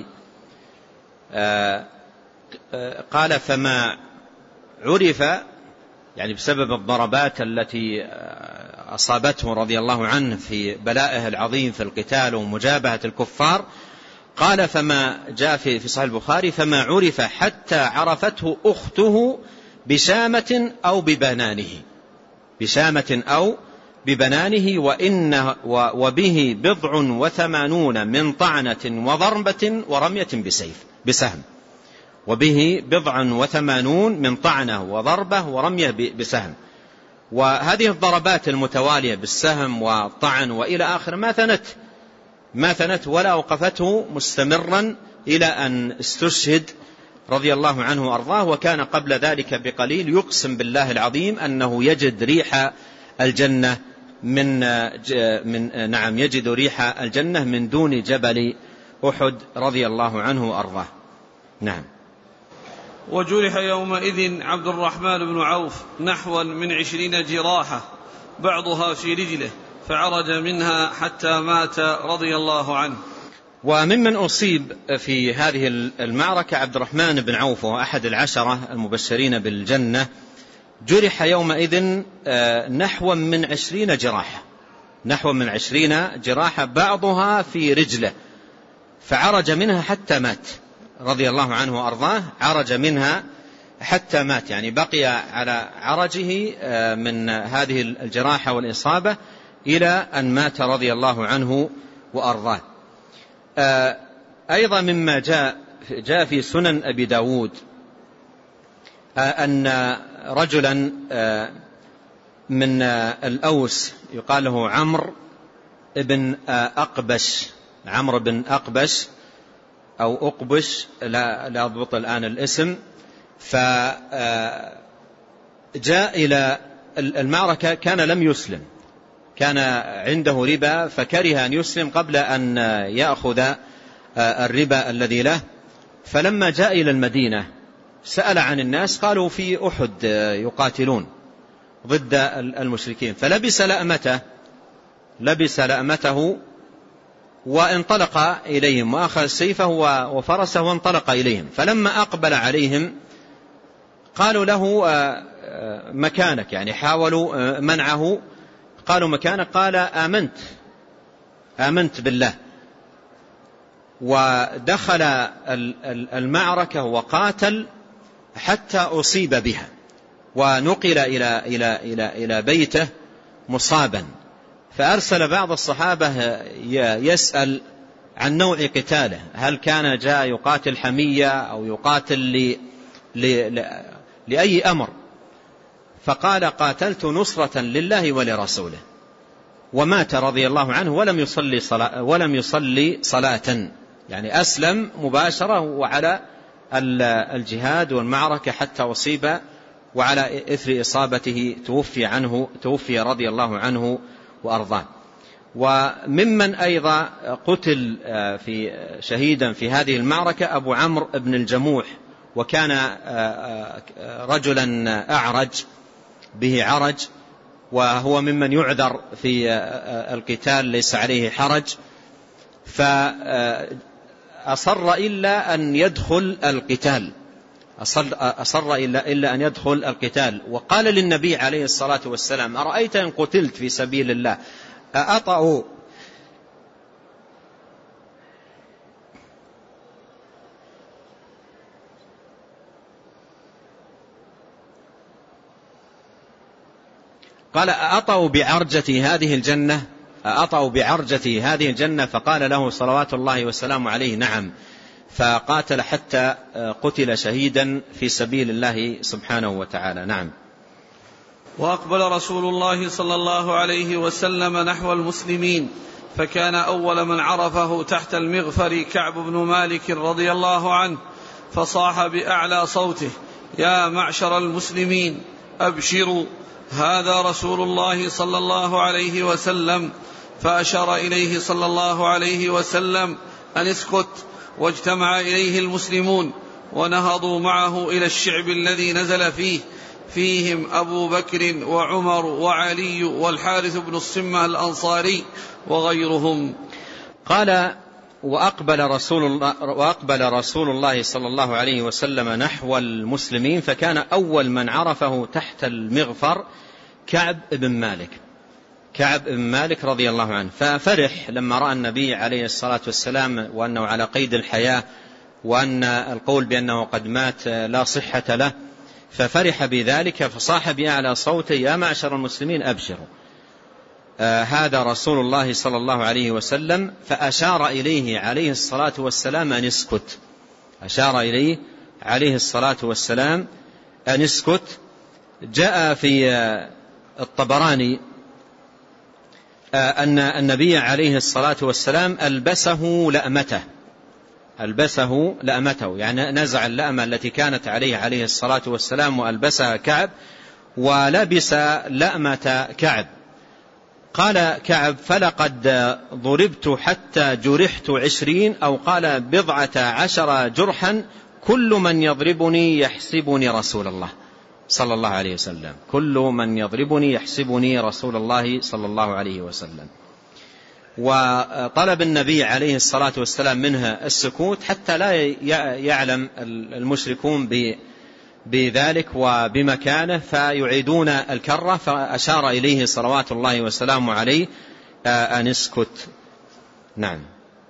قال فما عرف، يعني بسبب الضربات التي أصابته رضي الله عنه في بلائه العظيم في القتال ومجابهة الكفار، قال فما جاء في صحيح البخاري فما عرف حتى عرفته أخته بشامة أو ببنانه بشامة أو ببنانه وإن وبه بضع وثمانون من طعنة وضربة ورمية بسيف بسهم وبه بضع وثمانون من طعنة وضربة ورمية بسهم. وهذه الضربات المتوالية بالسهم والطعن وإلى آخر ما ثنت ما ثنت ولا أوقفته مستمرا إلى أن استشهد رضي الله عنه وأرضاه. وكان قبل ذلك بقليل يقسم بالله العظيم أنه يجد ريح الجنة من, من نعم يجد ريح الجنة من دون جبل أحد رضي الله عنه وأرضاه. نعم. وجرح يومئذ عبد الرحمن بن عوف نحوا من عشرين جراحة بعضها في رجله فعرج منها حتى مات رضي الله عنه. وممن أصيب في هذه المعركة عبد الرحمن بن عوف وهو أحد العشرة المبشرين بالجنة. جرح يومئذ نحو من عشرين جراحة نحو من عشرين جراحة بعضها في رجله فعرج منها حتى مات رضي الله عنه وأرضاه. عرج منها حتى مات، يعني بقي على عرجه من هذه الجراحة والإصابة إلى أن مات رضي الله عنه وأرضاه. أيضا مما جاء جاء في سنن أبي داود أن رجلا من الأوس يقال له عمرو بن أقبش، عمرو بن أقبش أو أقبش، لا, لا أضبط الآن الاسم. فجاء إلى المعركة، كان لم يسلم، كان عنده ربا فكره أن يسلم قبل أن يأخذ الربا الذي له. فلما جاء إلى المدينة سأل عن الناس، قالوا في أحد يقاتلون ضد المشركين، فلبس لأمته لبس لأمته وانطلق إليهم وأخذ سيفه وفرسه وانطلق إليهم. فلما أقبل عليهم قالوا له مكانك، يعني حاولوا منعه، قالوا مكانك، قال آمنت آمنت بالله. ودخل المعركة وقاتل حتى أصيب بها، ونقل إلى, إلى, إلى, إلى بيته مصابا. فأرسل بعض الصحابة يسأل عن نوع قتاله، هل كان جاء يقاتل حمية أو يقاتل ل... ل... لأي أمر؟ فقال قاتلت نصرة لله ولرسوله، ومات رضي الله عنه ولم يصلي صلاة ولم يصلي صلاة، يعني أسلم مباشرة وعلى الجهاد والمعركة حتى أصيب، وعلى إثر إصابته توفي عنه توفي رضي الله عنه وأرضاه. وممن أيضا قتل في شهيدا في هذه المعركة أبو عمرو بن الجموح، وكان رجلا أعرج به عرج، وهو ممن يعذر في القتال ليس عليه حرج، فأصر إلا أن يدخل القتال أصر, أصر إلا, إلا أن يدخل القتال. وقال للنبي عليه الصلاة والسلام أرأيت إن قتلت في سبيل الله أأطأ قال أأطأ بعرجة هذه الجنة أأطأ بعرجة هذه الجنة؟ فقال له صلوات الله والسلام عليه نعم. فقاتل حتى قتل شهيدا في سبيل الله سبحانه وتعالى. نعم. وأقبل رسول الله صلى الله عليه وسلم نحو المسلمين، فكان أول من عرفه تحت المغفر كعب بن مالك رضي الله عنه، فصاح بأعلى صوته يا معشر المسلمين أبشروا، هذا رسول الله صلى الله عليه وسلم. فأشار إليه صلى الله عليه وسلم أن اسكت، واجتمع إليه المسلمون ونهضوا معه إلى الشعب الذي نزل فيه، فيهم أبو بكر وعمر وعلي والحارث بن الصمة الأنصاري وغيرهم. قال وأقبل رسول الله, وأقبل رسول الله صلى الله عليه وسلم نحو المسلمين، فكان أول من عرفه تحت المغفر كعب بن مالك كعب بن مالك رضي الله عنه. ففرح لما رأى النبي عليه الصلاة والسلام وأنه على قيد الحياة، وأن القول بأنه قد مات لا صحة له، ففرح بذلك فصاح بأعلى صوته يا معشر المسلمين أبشروا، آه هذا رسول الله صلى الله عليه وسلم. فأشار إليه عليه الصلاة والسلام أن اسكت أشار إليه عليه الصلاة والسلام أن اسكت. جاء في الطبراني أن النبي عليه الصلاة والسلام ألبسه لأمته ألبسه لأمته يعني نزع اللأمة التي كانت عليه عليه الصلاة والسلام وألبسها كعب، ولبس لأمة كعب. قال كعب فلقد ضربت حتى جرحت عشرين، أو قال بضعة عشر جرحا، كل من يضربني يحسبني رسول الله صلى الله عليه وسلم كل من يضربني يحسبني رسول الله صلى الله عليه وسلم. وطلب النبي عليه الصلاة والسلام منها السكوت حتى لا يعلم المشركون بذلك وبمكانه فيعيدون الكرة، فأشار إليه صلوات الله وسلامه عليه أن اسكت. نعم.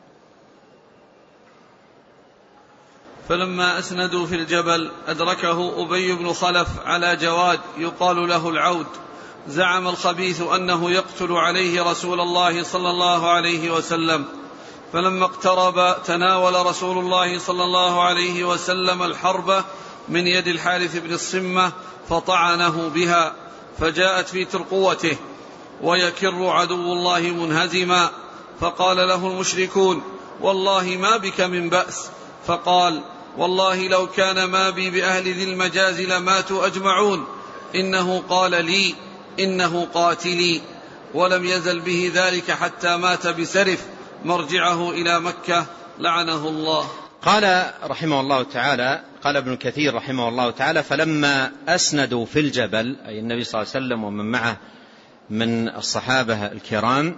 فلما أسندوا في الجبل أدركه أبي بن خلف على جواد يقال له العود، زعم الخبيث أنه يقتل عليه رسول الله صلى الله عليه وسلم. فلما اقترب تناول رسول الله صلى الله عليه وسلم الحربة من يد الحارث بن الصمة فطعنه بها، فجاءت في ترقوته ويكر عدو الله منهزما، فقال له المشركون: والله ما بك من بأس. فقال: والله لو كان ما بي بأهل ذي المجاز لماتوا أجمعون، إنه قال لي: إنه قاتلي. ولم يزل به ذلك حتى مات بسرف مرجعه إلى مكة لعنه الله. قال رحمه الله تعالى، قال ابن كثير رحمه الله تعالى: فلما أسندوا في الجبل، أي النبي صلى الله عليه وسلم ومن معه من الصحابة الكرام،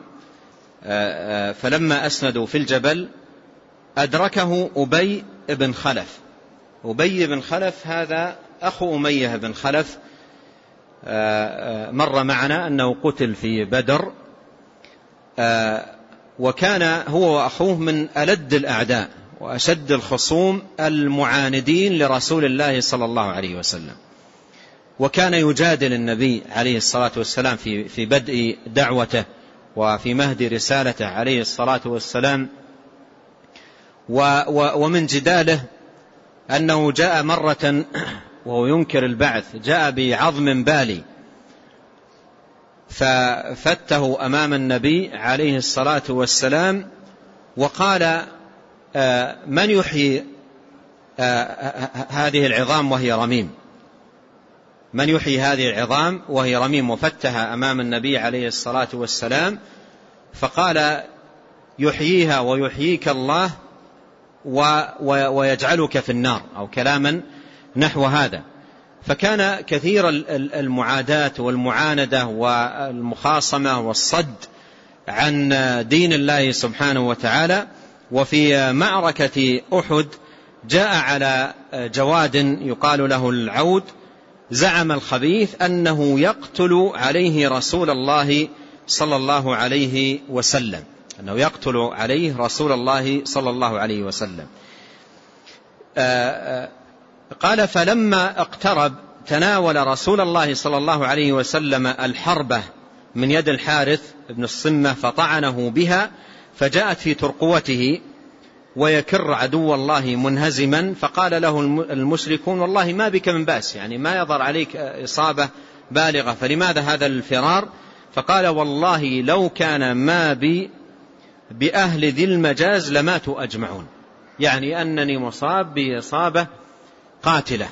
فلما أسندوا في الجبل أدركه أبي بن خلف. أبي بن خلف هذا أخو أمية بن خلف، مر معنا أنه قتل في بدر، وكان هو وأخوه من ألد الأعداء وأشد الخصوم المعاندين لرسول الله صلى الله عليه وسلم، وكان يجادل النبي عليه الصلاة والسلام في في بدء دعوته وفي مهد رسالته عليه الصلاة والسلام. ومن جداله أنه جاء مرة وهو ينكر البعث، جاء بعظم بالي ففته أمام النبي عليه الصلاة والسلام وقال: من يحيي هذه العظام وهي رميم؟ من يحيي هذه العظام وهي رميم؟ وفتها أمام النبي عليه الصلاة والسلام فقال: يحييها ويحييك الله ويجعلك في النار، أو كلاما نحو هذا. فكان كثير المعاداة والمعاندة والمخاصمة والصد عن دين الله سبحانه وتعالى. وفي معركة أحد جاء على جواد يقال له العود، زعم الخبيث أنه يقتل عليه رسول الله صلى الله عليه وسلم، أنه يقتل عليه رسول الله صلى الله عليه وسلم. قال: فلما اقترب تناول رسول الله صلى الله عليه وسلم الحربة من يد الحارث بن الصمة فطعنه بها، فجاءت في ترقوته ويكر عدو الله منهزما، فقال له المشركون: والله ما بك من بأس، يعني ما يظهر عليك إصابة بالغة، فلماذا هذا الفرار؟ فقال: والله لو كان ما بي بأهل ذي المجاز لماتوا أجمعون، يعني أنني مصاب بإصابة قاتلة.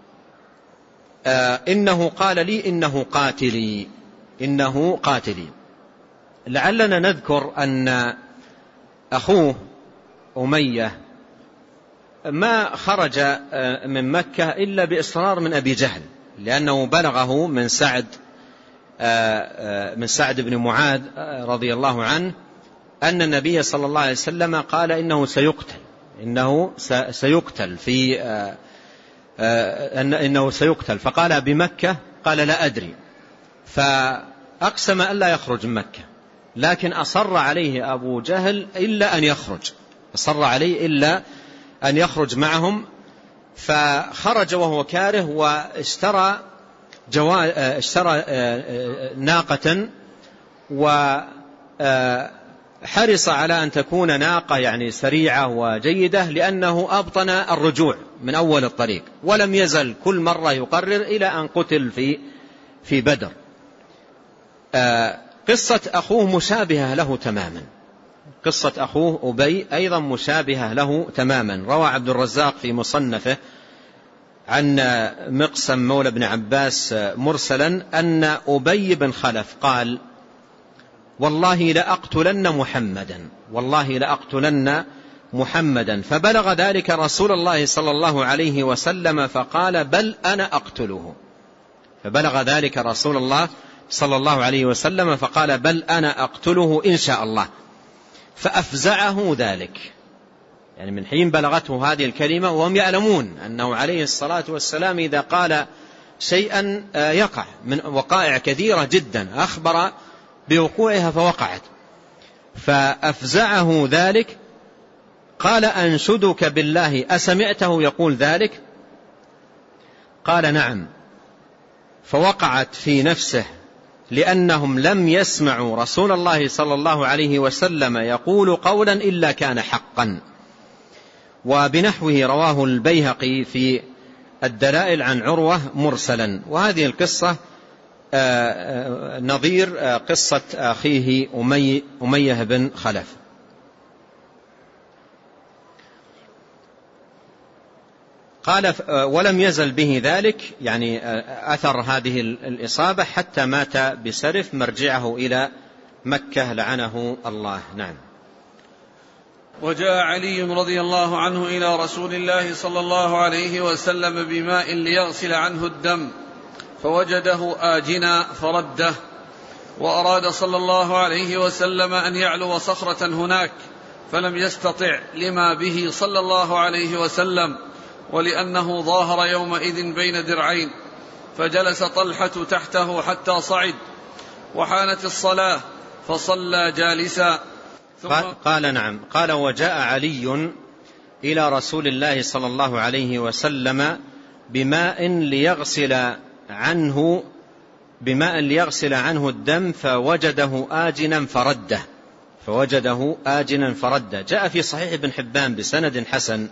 آه إنه قال لي: إنه قاتلي، إنه قاتلي. لعلنا نذكر أن أخوه أمية ما خرج من مكة إلا بإصرار من أبي جهل، لأنه بلغه من سعد من سعد بن معاذ رضي الله عنه أن النبي صلى الله عليه وسلم قال: إنه سيقتل، إنه سيقتل في إنه سيقتل. فقال: بمكة؟ قال: لا أدري. فأقسم ألا يخرج من مكة، لكن أصر عليه أبو جهل إلا أن يخرج، أصر عليه إلا أن يخرج معهم. فخرج وهو كاره، واشترى جوا... اشترى ناقة، وحرص على أن تكون ناقة يعني سريعة وجيدة، لأنه أبطن الرجوع من أول الطريق، ولم يزل كل مرة يقرر إلى أن قتل في في بدر. قصة أخوه مشابهة له تماما، قصة أخوه أبي أيضا مشابهة له تماما. روى عبد الرزاق في مصنفه عن مقسم مولى بن عباس مرسلا أن أبي بن خلف قال: والله لأقتلن محمدا، والله لأقتلن محمدا. فبلغ ذلك رسول الله صلى الله عليه وسلم فقال: بل أنا أقتله. فبلغ ذلك رسول الله صلى الله عليه وسلم فقال: بل أنا أقتله إن شاء الله. فأفزعه ذلك، يعني من حين بلغته هذه الكلمة وهم يعلمون أنه عليه الصلاة والسلام إذا قال شيئا يقع، من وقائع كثيرة جدا أخبر بوقوعها فوقعت. فأفزعه ذلك، قال: أنشدك بالله أسمعته يقول ذلك؟ قال: نعم. فوقعت في نفسه، لأنهم لم يسمعوا رسول الله صلى الله عليه وسلم يقول قولا إلا كان حقا. وبنحوه رواه البيهقي في الدلائل عن عروة مرسلا. وهذه القصة نظير قصة أخيه أمي أمية بن خلف. قال ولم يزل به ذلك، يعني أثر هذه الإصابة، حتى مات بسرف مرجعه إلى مكة لعنه الله. نعم. وجاء علي رضي الله عنه إلى رسول الله صلى الله عليه وسلم بماء ليغسل عنه الدم فوجده آجنا فرده، وأراد صلى الله عليه وسلم أن يعلو صخرة هناك فلم يستطع لما به صلى الله عليه وسلم، ولأنه ظاهر يومئذ بين درعين، فجلس طلحة تحته حتى صعد، وحانت الصلاة فصلى جالسا. قال, قال نعم قال وجاء علي إلى رسول الله صلى الله عليه وسلم بماء ليغسل عنه بماء ليغسل عنه الدم فوجده آجنا فرده فوجده آجنا فرده جاء في صحيح ابن حبان بسند حسن: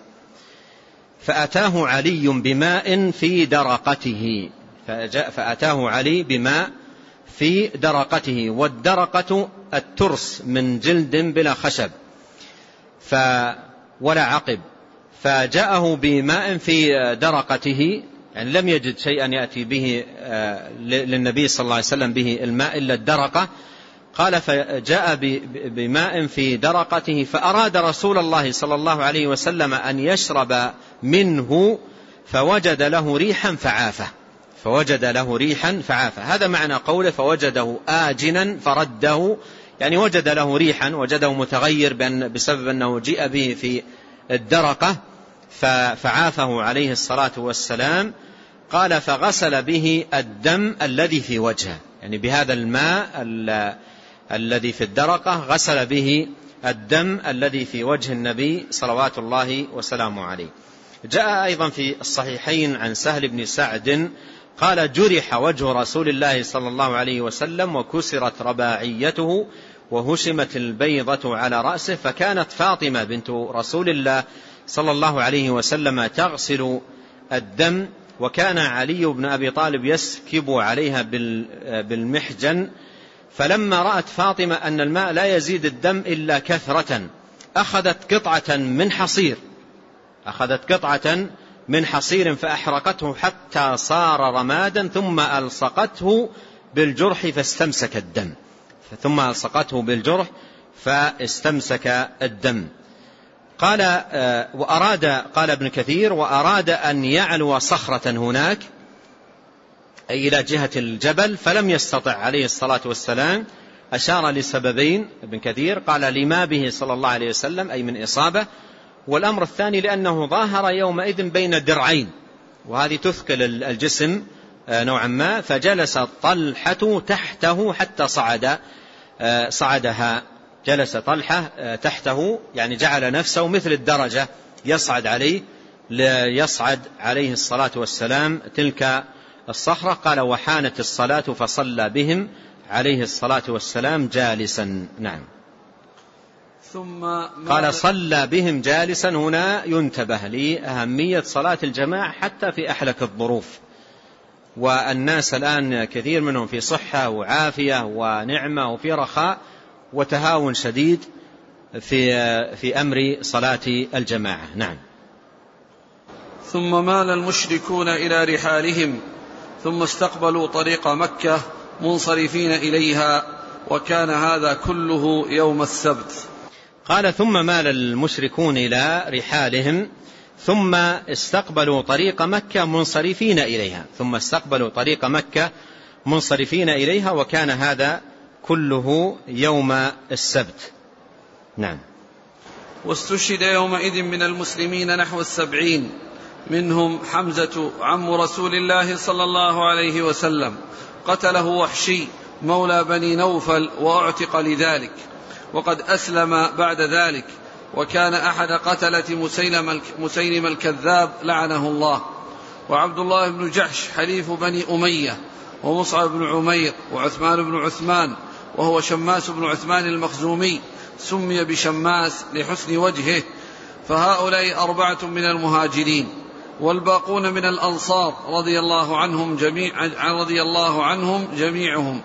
فأتاه علي بماء في درقته فجاء فأتاه علي بماء في درقته، والدرقة الترس من جلد بلا خشب ف ولا عقب، فجاءه بماء في درقته، يعني لم يجد شيئا يأتي به للنبي صلى الله عليه وسلم به الماء إلا الدرقة. قال فجاء بماء في درقته فأراد رسول الله صلى الله عليه وسلم أن يشرب منه فوجد له ريحا فعافه فوجد له ريحا فعافه هذا معنى قوله فوجده آجنا فرده، يعني وجد له ريحا، وجده متغير بسبب أنه جيء به في الدرقة فعافه عليه الصلاة والسلام. قال فغسل به الدم الذي في وجهه، يعني بهذا الماء الذي في الدرقة غسل به الدم الذي في وجه النبي صلوات الله وسلامه عليه. جاء أيضا في الصحيحين عن سهل بن سعد قال جرح وجه رسول الله صلى الله عليه وسلم وكسرت رباعيته وهشمت البيضة على رأسه، فكانت فاطمة بنت رسول الله صلى الله عليه وسلم تغسل الدم، وكان علي بن أبي طالب يسكب عليها بالمحجن، فلما رأت فاطمة أن الماء لا يزيد الدم إلا كثرة أخذت قطعة من حصير أخذت قطعة من حصير فأحرقته حتى صار رمادا، ثم ألصقته بالجرح فاستمسك الدم ثم ألصقته بالجرح فاستمسك الدم. قال وأراد قال ابن كثير وأراد أن يعلو صخرة هناك أي إلى جهة الجبل فلم يستطع عليه الصلاة والسلام، أشار لسببين ابن كثير، قال لما به صلى الله عليه وسلم أي من إصابة، والأمر الثاني لأنه ظاهر يومئذ بين درعين وهذه تثقل الجسم نوعا ما، فجلس طلحة تحته حتى صعد صعدها جلس طلحة تحته، يعني جعل نفسه مثل الدرجة يصعد عليه ليصعد عليه الصلاة والسلام تلك الصخرة. قال وحانت الصلاة فصلى بهم عليه الصلاة والسلام جالسا. نعم. ثم قال صلى بهم جالسا، هنا ينتبه لأهمية صلاة الجماعة حتى في أحلك الظروف، والناس الآن كثير منهم في صحة وعافية ونعمة وفي رخاء وتهاون شديد في في أمر صلاة الجماعة. نعم. ثم مال المشركون إلى رحالهم ثم استقبلوا طريق مكة منصرفين إليها، وكان هذا كله يوم السبت. قال ثم مال المشركون إلى رحالهم ثم استقبلوا طريق مكة منصرفين إليها ثم استقبلوا طريق مكة منصرفين إليها وكان هذا كله يوم السبت. نعم. واستشهد يومئذ من المسلمين نحو السبعين، منهم حمزة عم رسول الله صلى الله عليه وسلم، قتله وحشي مولى بني نوفل وأعتق لذلك، وقد أسلم بعد ذلك، وكان أحد قتلة مسيلم الكذاب لعنه الله. وعبد الله بن جحش حليف بني أمية، ومصعب بن عمير، وعثمان بن عثمان وهو شماس بن عثمان المخزومي، سمي بشماس لحسن وجهه. فهؤلاء أربعة من المهاجرين. والباقون من الأنصار رضي الله عنهم جميع رضي الله عنهم جميعهم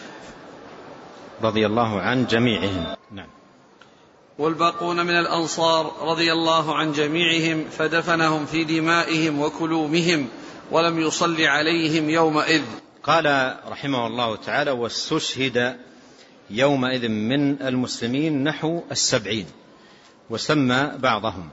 رضي الله عن جميعهم. نعم. والباقون من الأنصار رضي الله عن جميعهم فدفنهم في دمائهم وكلومهم ولم يصل عليهم يومئذ. قال رحمه الله تعالى: واستشهد يومئذ من المسلمين نحو السبعين، وسمى بعضهم.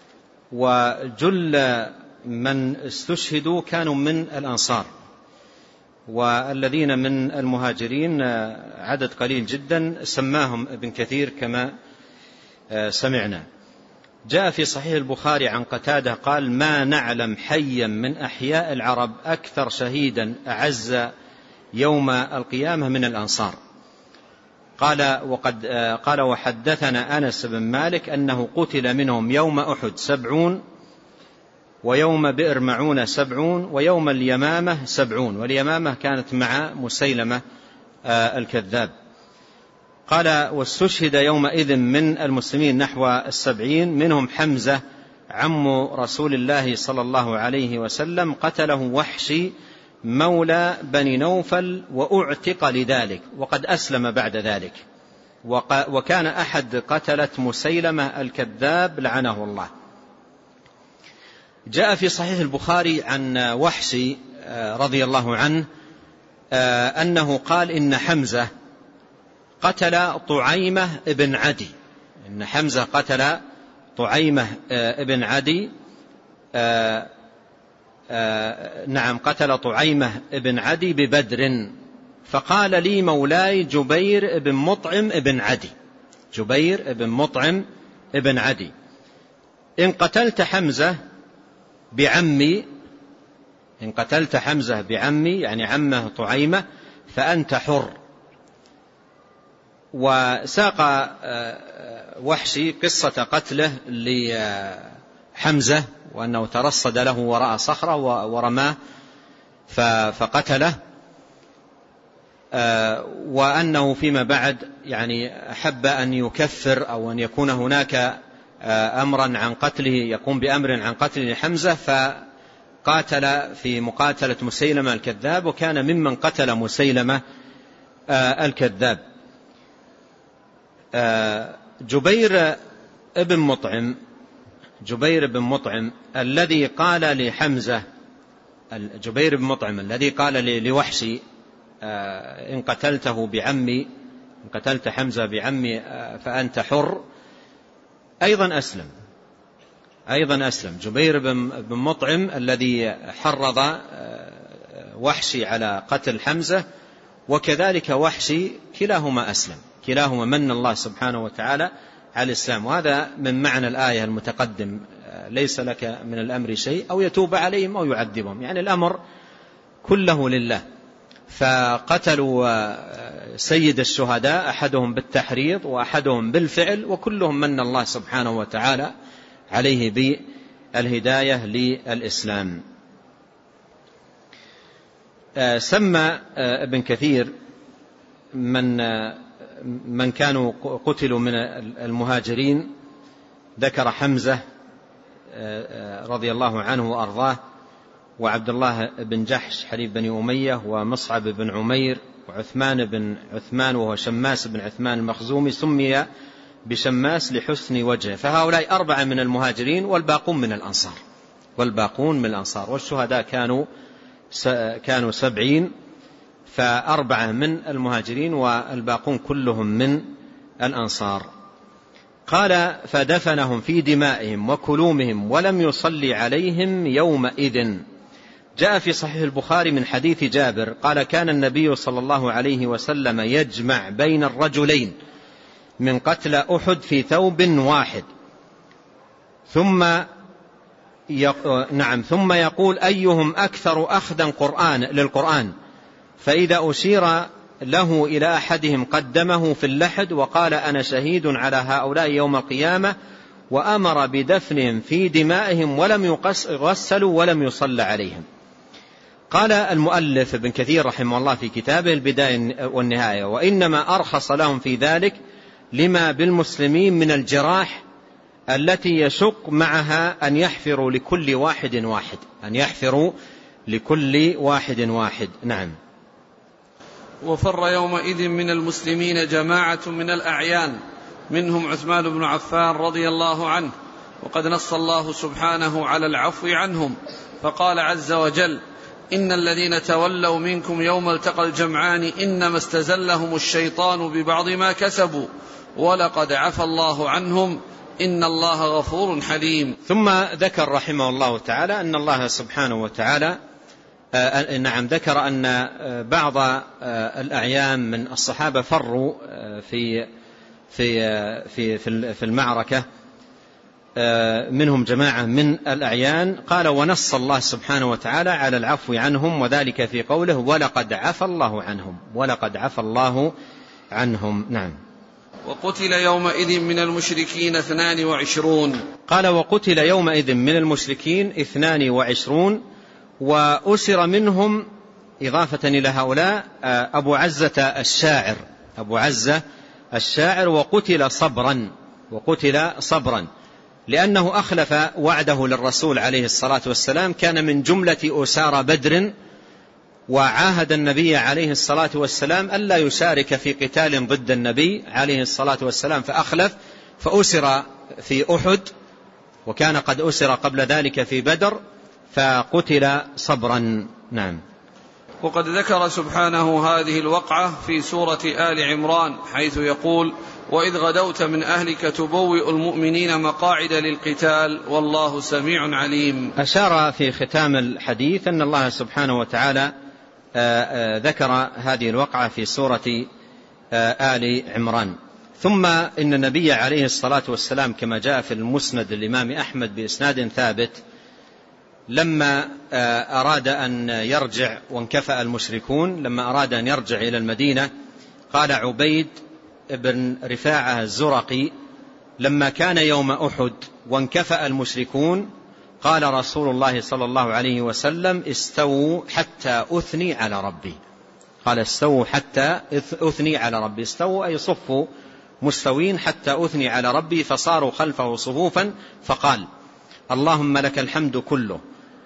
وجل من استشهدوا كانوا من الأنصار، والذين من المهاجرين عدد قليل جدا سماهم ابن كثير كما سمعنا. جاء في صحيح البخاري عن قتادة قال: ما نعلم حيا من أحياء العرب أكثر شهيدا أعز يوم القيامة من الأنصار. قال وقد قال وحدثنا أنس بن مالك أنه قتل منهم يوم أحد سبعون، ويوم بئر معونة سبعون، ويوم اليمامة سبعون، واليمامة كانت مع مسيلمة الكذاب. قال: واستشهد يومئذ من المسلمين نحو السبعين، منهم حمزة عم رسول الله صلى الله عليه وسلم، قتله وحشي مولى بني نوفل وأعتق لذلك، وقد أسلم بعد ذلك، وكان أحد قتلة مسيلمة الكذاب لعنه الله. جاء في صحيح البخاري عن وحشي رضي الله عنه أنه قال: إن حمزة قتل طعيمة ابن عدي، إن حمزة قتل طعيمة ابن عدي آآ آآ نعم قتل طعيمة ابن عدي ببدر، فقال لي مولاي جبير ابن مطعم ابن عدي، جبير ابن مطعم ابن عدي: إن قتلت حمزة بعمي، إن قتلت حمزة بعمي يعني عمه طعيمة فأنت حر. وساق وحشي قصة قتله لحمزة، وأنه ترصد له وراء صخرة ورماه فقتله، وأنه فيما بعد يعني أحب أن يكفر أو أن يكون هناك أمرا عن قتله، يقوم بأمر عن قتله لحمزة، فقاتل في مقاتلة مسيلمة الكذاب، وكان ممن قتل مسيلمة الكذاب. جبير ابن مطعم جبير بن مطعم الذي قال لحمزة جبير بن مطعم الذي قال لوحشي: إن قتلته بعمي، إن قتلت حمزة بعمي فأنت حر، أيضا أسلم أيضا أسلم جبير بن مطعم الذي حرض وحشي على قتل حمزة، وكذلك وحشي، كلاهما أسلم، كلاهما من الله سبحانه وتعالى على الإسلام. وهذا من معنى الآية المتقدم: ليس لك من الأمر شيء، أو يتوب عليهم أو يعذبهم، يعني الأمر كله لله. فقتلوا سيد الشهداء، أحدهم بالتحريض وأحدهم بالفعل، وكلهم من الله سبحانه وتعالى عليه بالهداية للإسلام. سمى ابن كثير من من كانوا قتلوا من المهاجرين، ذكر حمزة رضي الله عنه وأرضاه، وعبد الله بن جحش حليف بن أمية، ومصعب بن عمير، وعثمان بن عثمان وهو شماس بن عثمان المخزومي، سمي بشماس لحسن وجهه. فهؤلاء أربعة من المهاجرين، والباقون من الأنصار والباقون من الأنصار والشهداء كانوا كانوا سبعين، فأربعة من المهاجرين والباقون كلهم من الأنصار. قال: فدفنهم في دمائهم وكلومهم ولم يصلي عليهم يومئذ. جاء في صحيح البخاري من حديث جابر قال: كان النبي صلى الله عليه وسلم يجمع بين الرجلين من قتل أحد في ثوب واحد، ثم يق... نعم ثم يقول: أيهم أكثر أخذا قرآن للقرآن، فإذا أشير له إلى أحدهم قدمه في اللحد وقال: أنا شهيد على هؤلاء يوم القيامة، وأمر بدفنهم في دمائهم ولم يغسلوا ولم يصلى عليهم. قال المؤلف ابن كثير رحمه الله في كتابه البداية والنهاية: وإنما أرخص لهم في ذلك لما بالمسلمين من الجراح التي يشق معها أن يحفروا لكل واحد واحد أن يحفروا لكل واحد واحد. نعم. وفر يومئذ من المسلمين جماعة من الأعيان منهم عثمان بن عفان رضي الله عنه، وقد نص الله سبحانه على العفو عنهم فقال عز وجل: إن الذين تولوا منكم يوم التقى الجمعان إنما استزلهم الشيطان ببعض ما كسبوا ولقد عفى الله عنهم إن الله غفور حليم. ثم ذكر رحمه الله تعالى أن الله سبحانه وتعالى آه نعم ذكر أن بعض آه الأعيان من الصحابة فروا آه في في في في المعركة، آه منهم جماعة من الأعيان. قال: ونص الله سبحانه وتعالى على العفو عنهم، وذلك في قوله: ولقد عفى الله عنهم ولقد عفى الله عنهم. نعم. وقتل يومئذ من المشركين اثنان وعشرون. قال: وقتل يومئذ من المشركين اثنان وعشرون، وأسر منهم إضافة إلى هؤلاء أبو عزة الشاعر أبو عزة الشاعر وقتل صبرا وقتل صبرا لأنه أخلف وعده للرسول عليه الصلاة والسلام، كان من جملة أسارى بدر، وعاهد النبي عليه الصلاة والسلام ألا يشارك في قتال ضد النبي عليه الصلاة والسلام، فأخلف فأسر في أحد، وكان قد أسر قبل ذلك في بدر، فقتل صبرا. نعم. وقد ذكر سبحانه هذه الوقعة في سورة آل عمران حيث يقول: وإذ غدوت من أهلك تبوئ المؤمنين مقاعد للقتال والله سميع عليم. أشار في ختام الحديث أن الله سبحانه وتعالى ذكر هذه الوقعة في سورة آل عمران. ثم إن النبي عليه الصلاة والسلام كما جاء في المسند الإمام أحمد بإسناد ثابت، لما أراد أن يرجع وانكفأ المشركون، لما أراد أن يرجع إلى المدينة، قال عبيد بن رفاعة الزرقي: لما كان يوم أحد وانكفأ المشركون قال رسول الله صلى الله عليه وسلم: استووا حتى أثني على ربي. قال: استووا حتى أثني على ربي. استووا أي صفوا مستوين حتى أثني على ربي، فصاروا خلفه صفوفا، فقال: اللهم لك الحمد كله،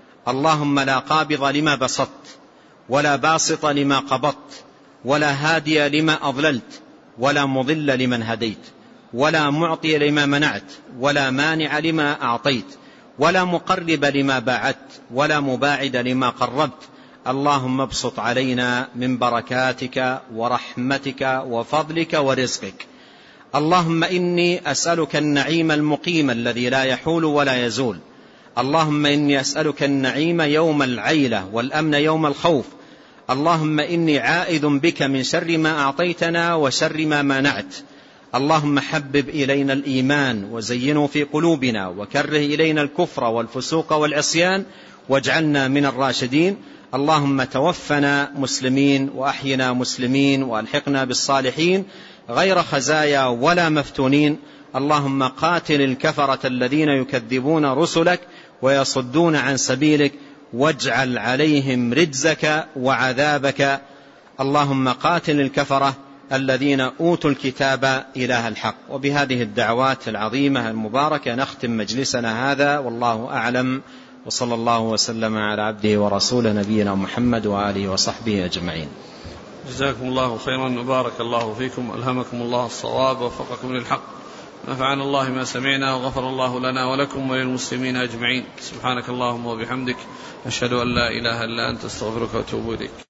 اللهم لا قابض لما بسطت ولا باسط لما قبضت ولا هادي لما أضللت ولا مضل لمن هديت ولا معطي لما منعت ولا مانع لما أعطيت ولا مقرب لما باعدت ولا مباعد لما قربت. اللهم ابسط علينا من بركاتك ورحمتك وفضلك ورزقك. اللهم إني أسألك النعيم المقيم الذي لا يحول ولا يزول. اللهم إني أسألك النعيم يوم العيلة والأمن يوم الخوف. اللهم إني عائذ بك من شر ما أعطيتنا وشر ما منعت. اللهم حبب إلينا الإيمان وزينه في قلوبنا وكره إلينا الكفر والفسوق والعصيان واجعلنا من الراشدين. اللهم توفنا مسلمين وأحينا مسلمين وألحقنا بالصالحين غير خزايا ولا مفتونين. اللهم قاتل الكفرة الذين يكذبون رسلك ويصدون عن سبيلك واجعل عليهم رجزك وعذابك. اللهم قاتل الكفرة الذين أوتوا الكتاب إله الحق. وبهذه الدعوات العظيمة المباركة نختم مجلسنا هذا، والله أعلم، وصلى الله وسلم على عبده ورسوله نبينا محمد وآله وصحبه أجمعين. جزاكم الله خيرا وبارك الله فيكم، ألهمكم الله الصواب ووفقكم للحق، نفعنا الله ما سمعنا وغفر الله لنا ولكم وللمسلمين أجمعين. سبحانك اللهم وبحمدك، أشهد أن لا إله إلا أنت، استغفرك وأتوب إليك.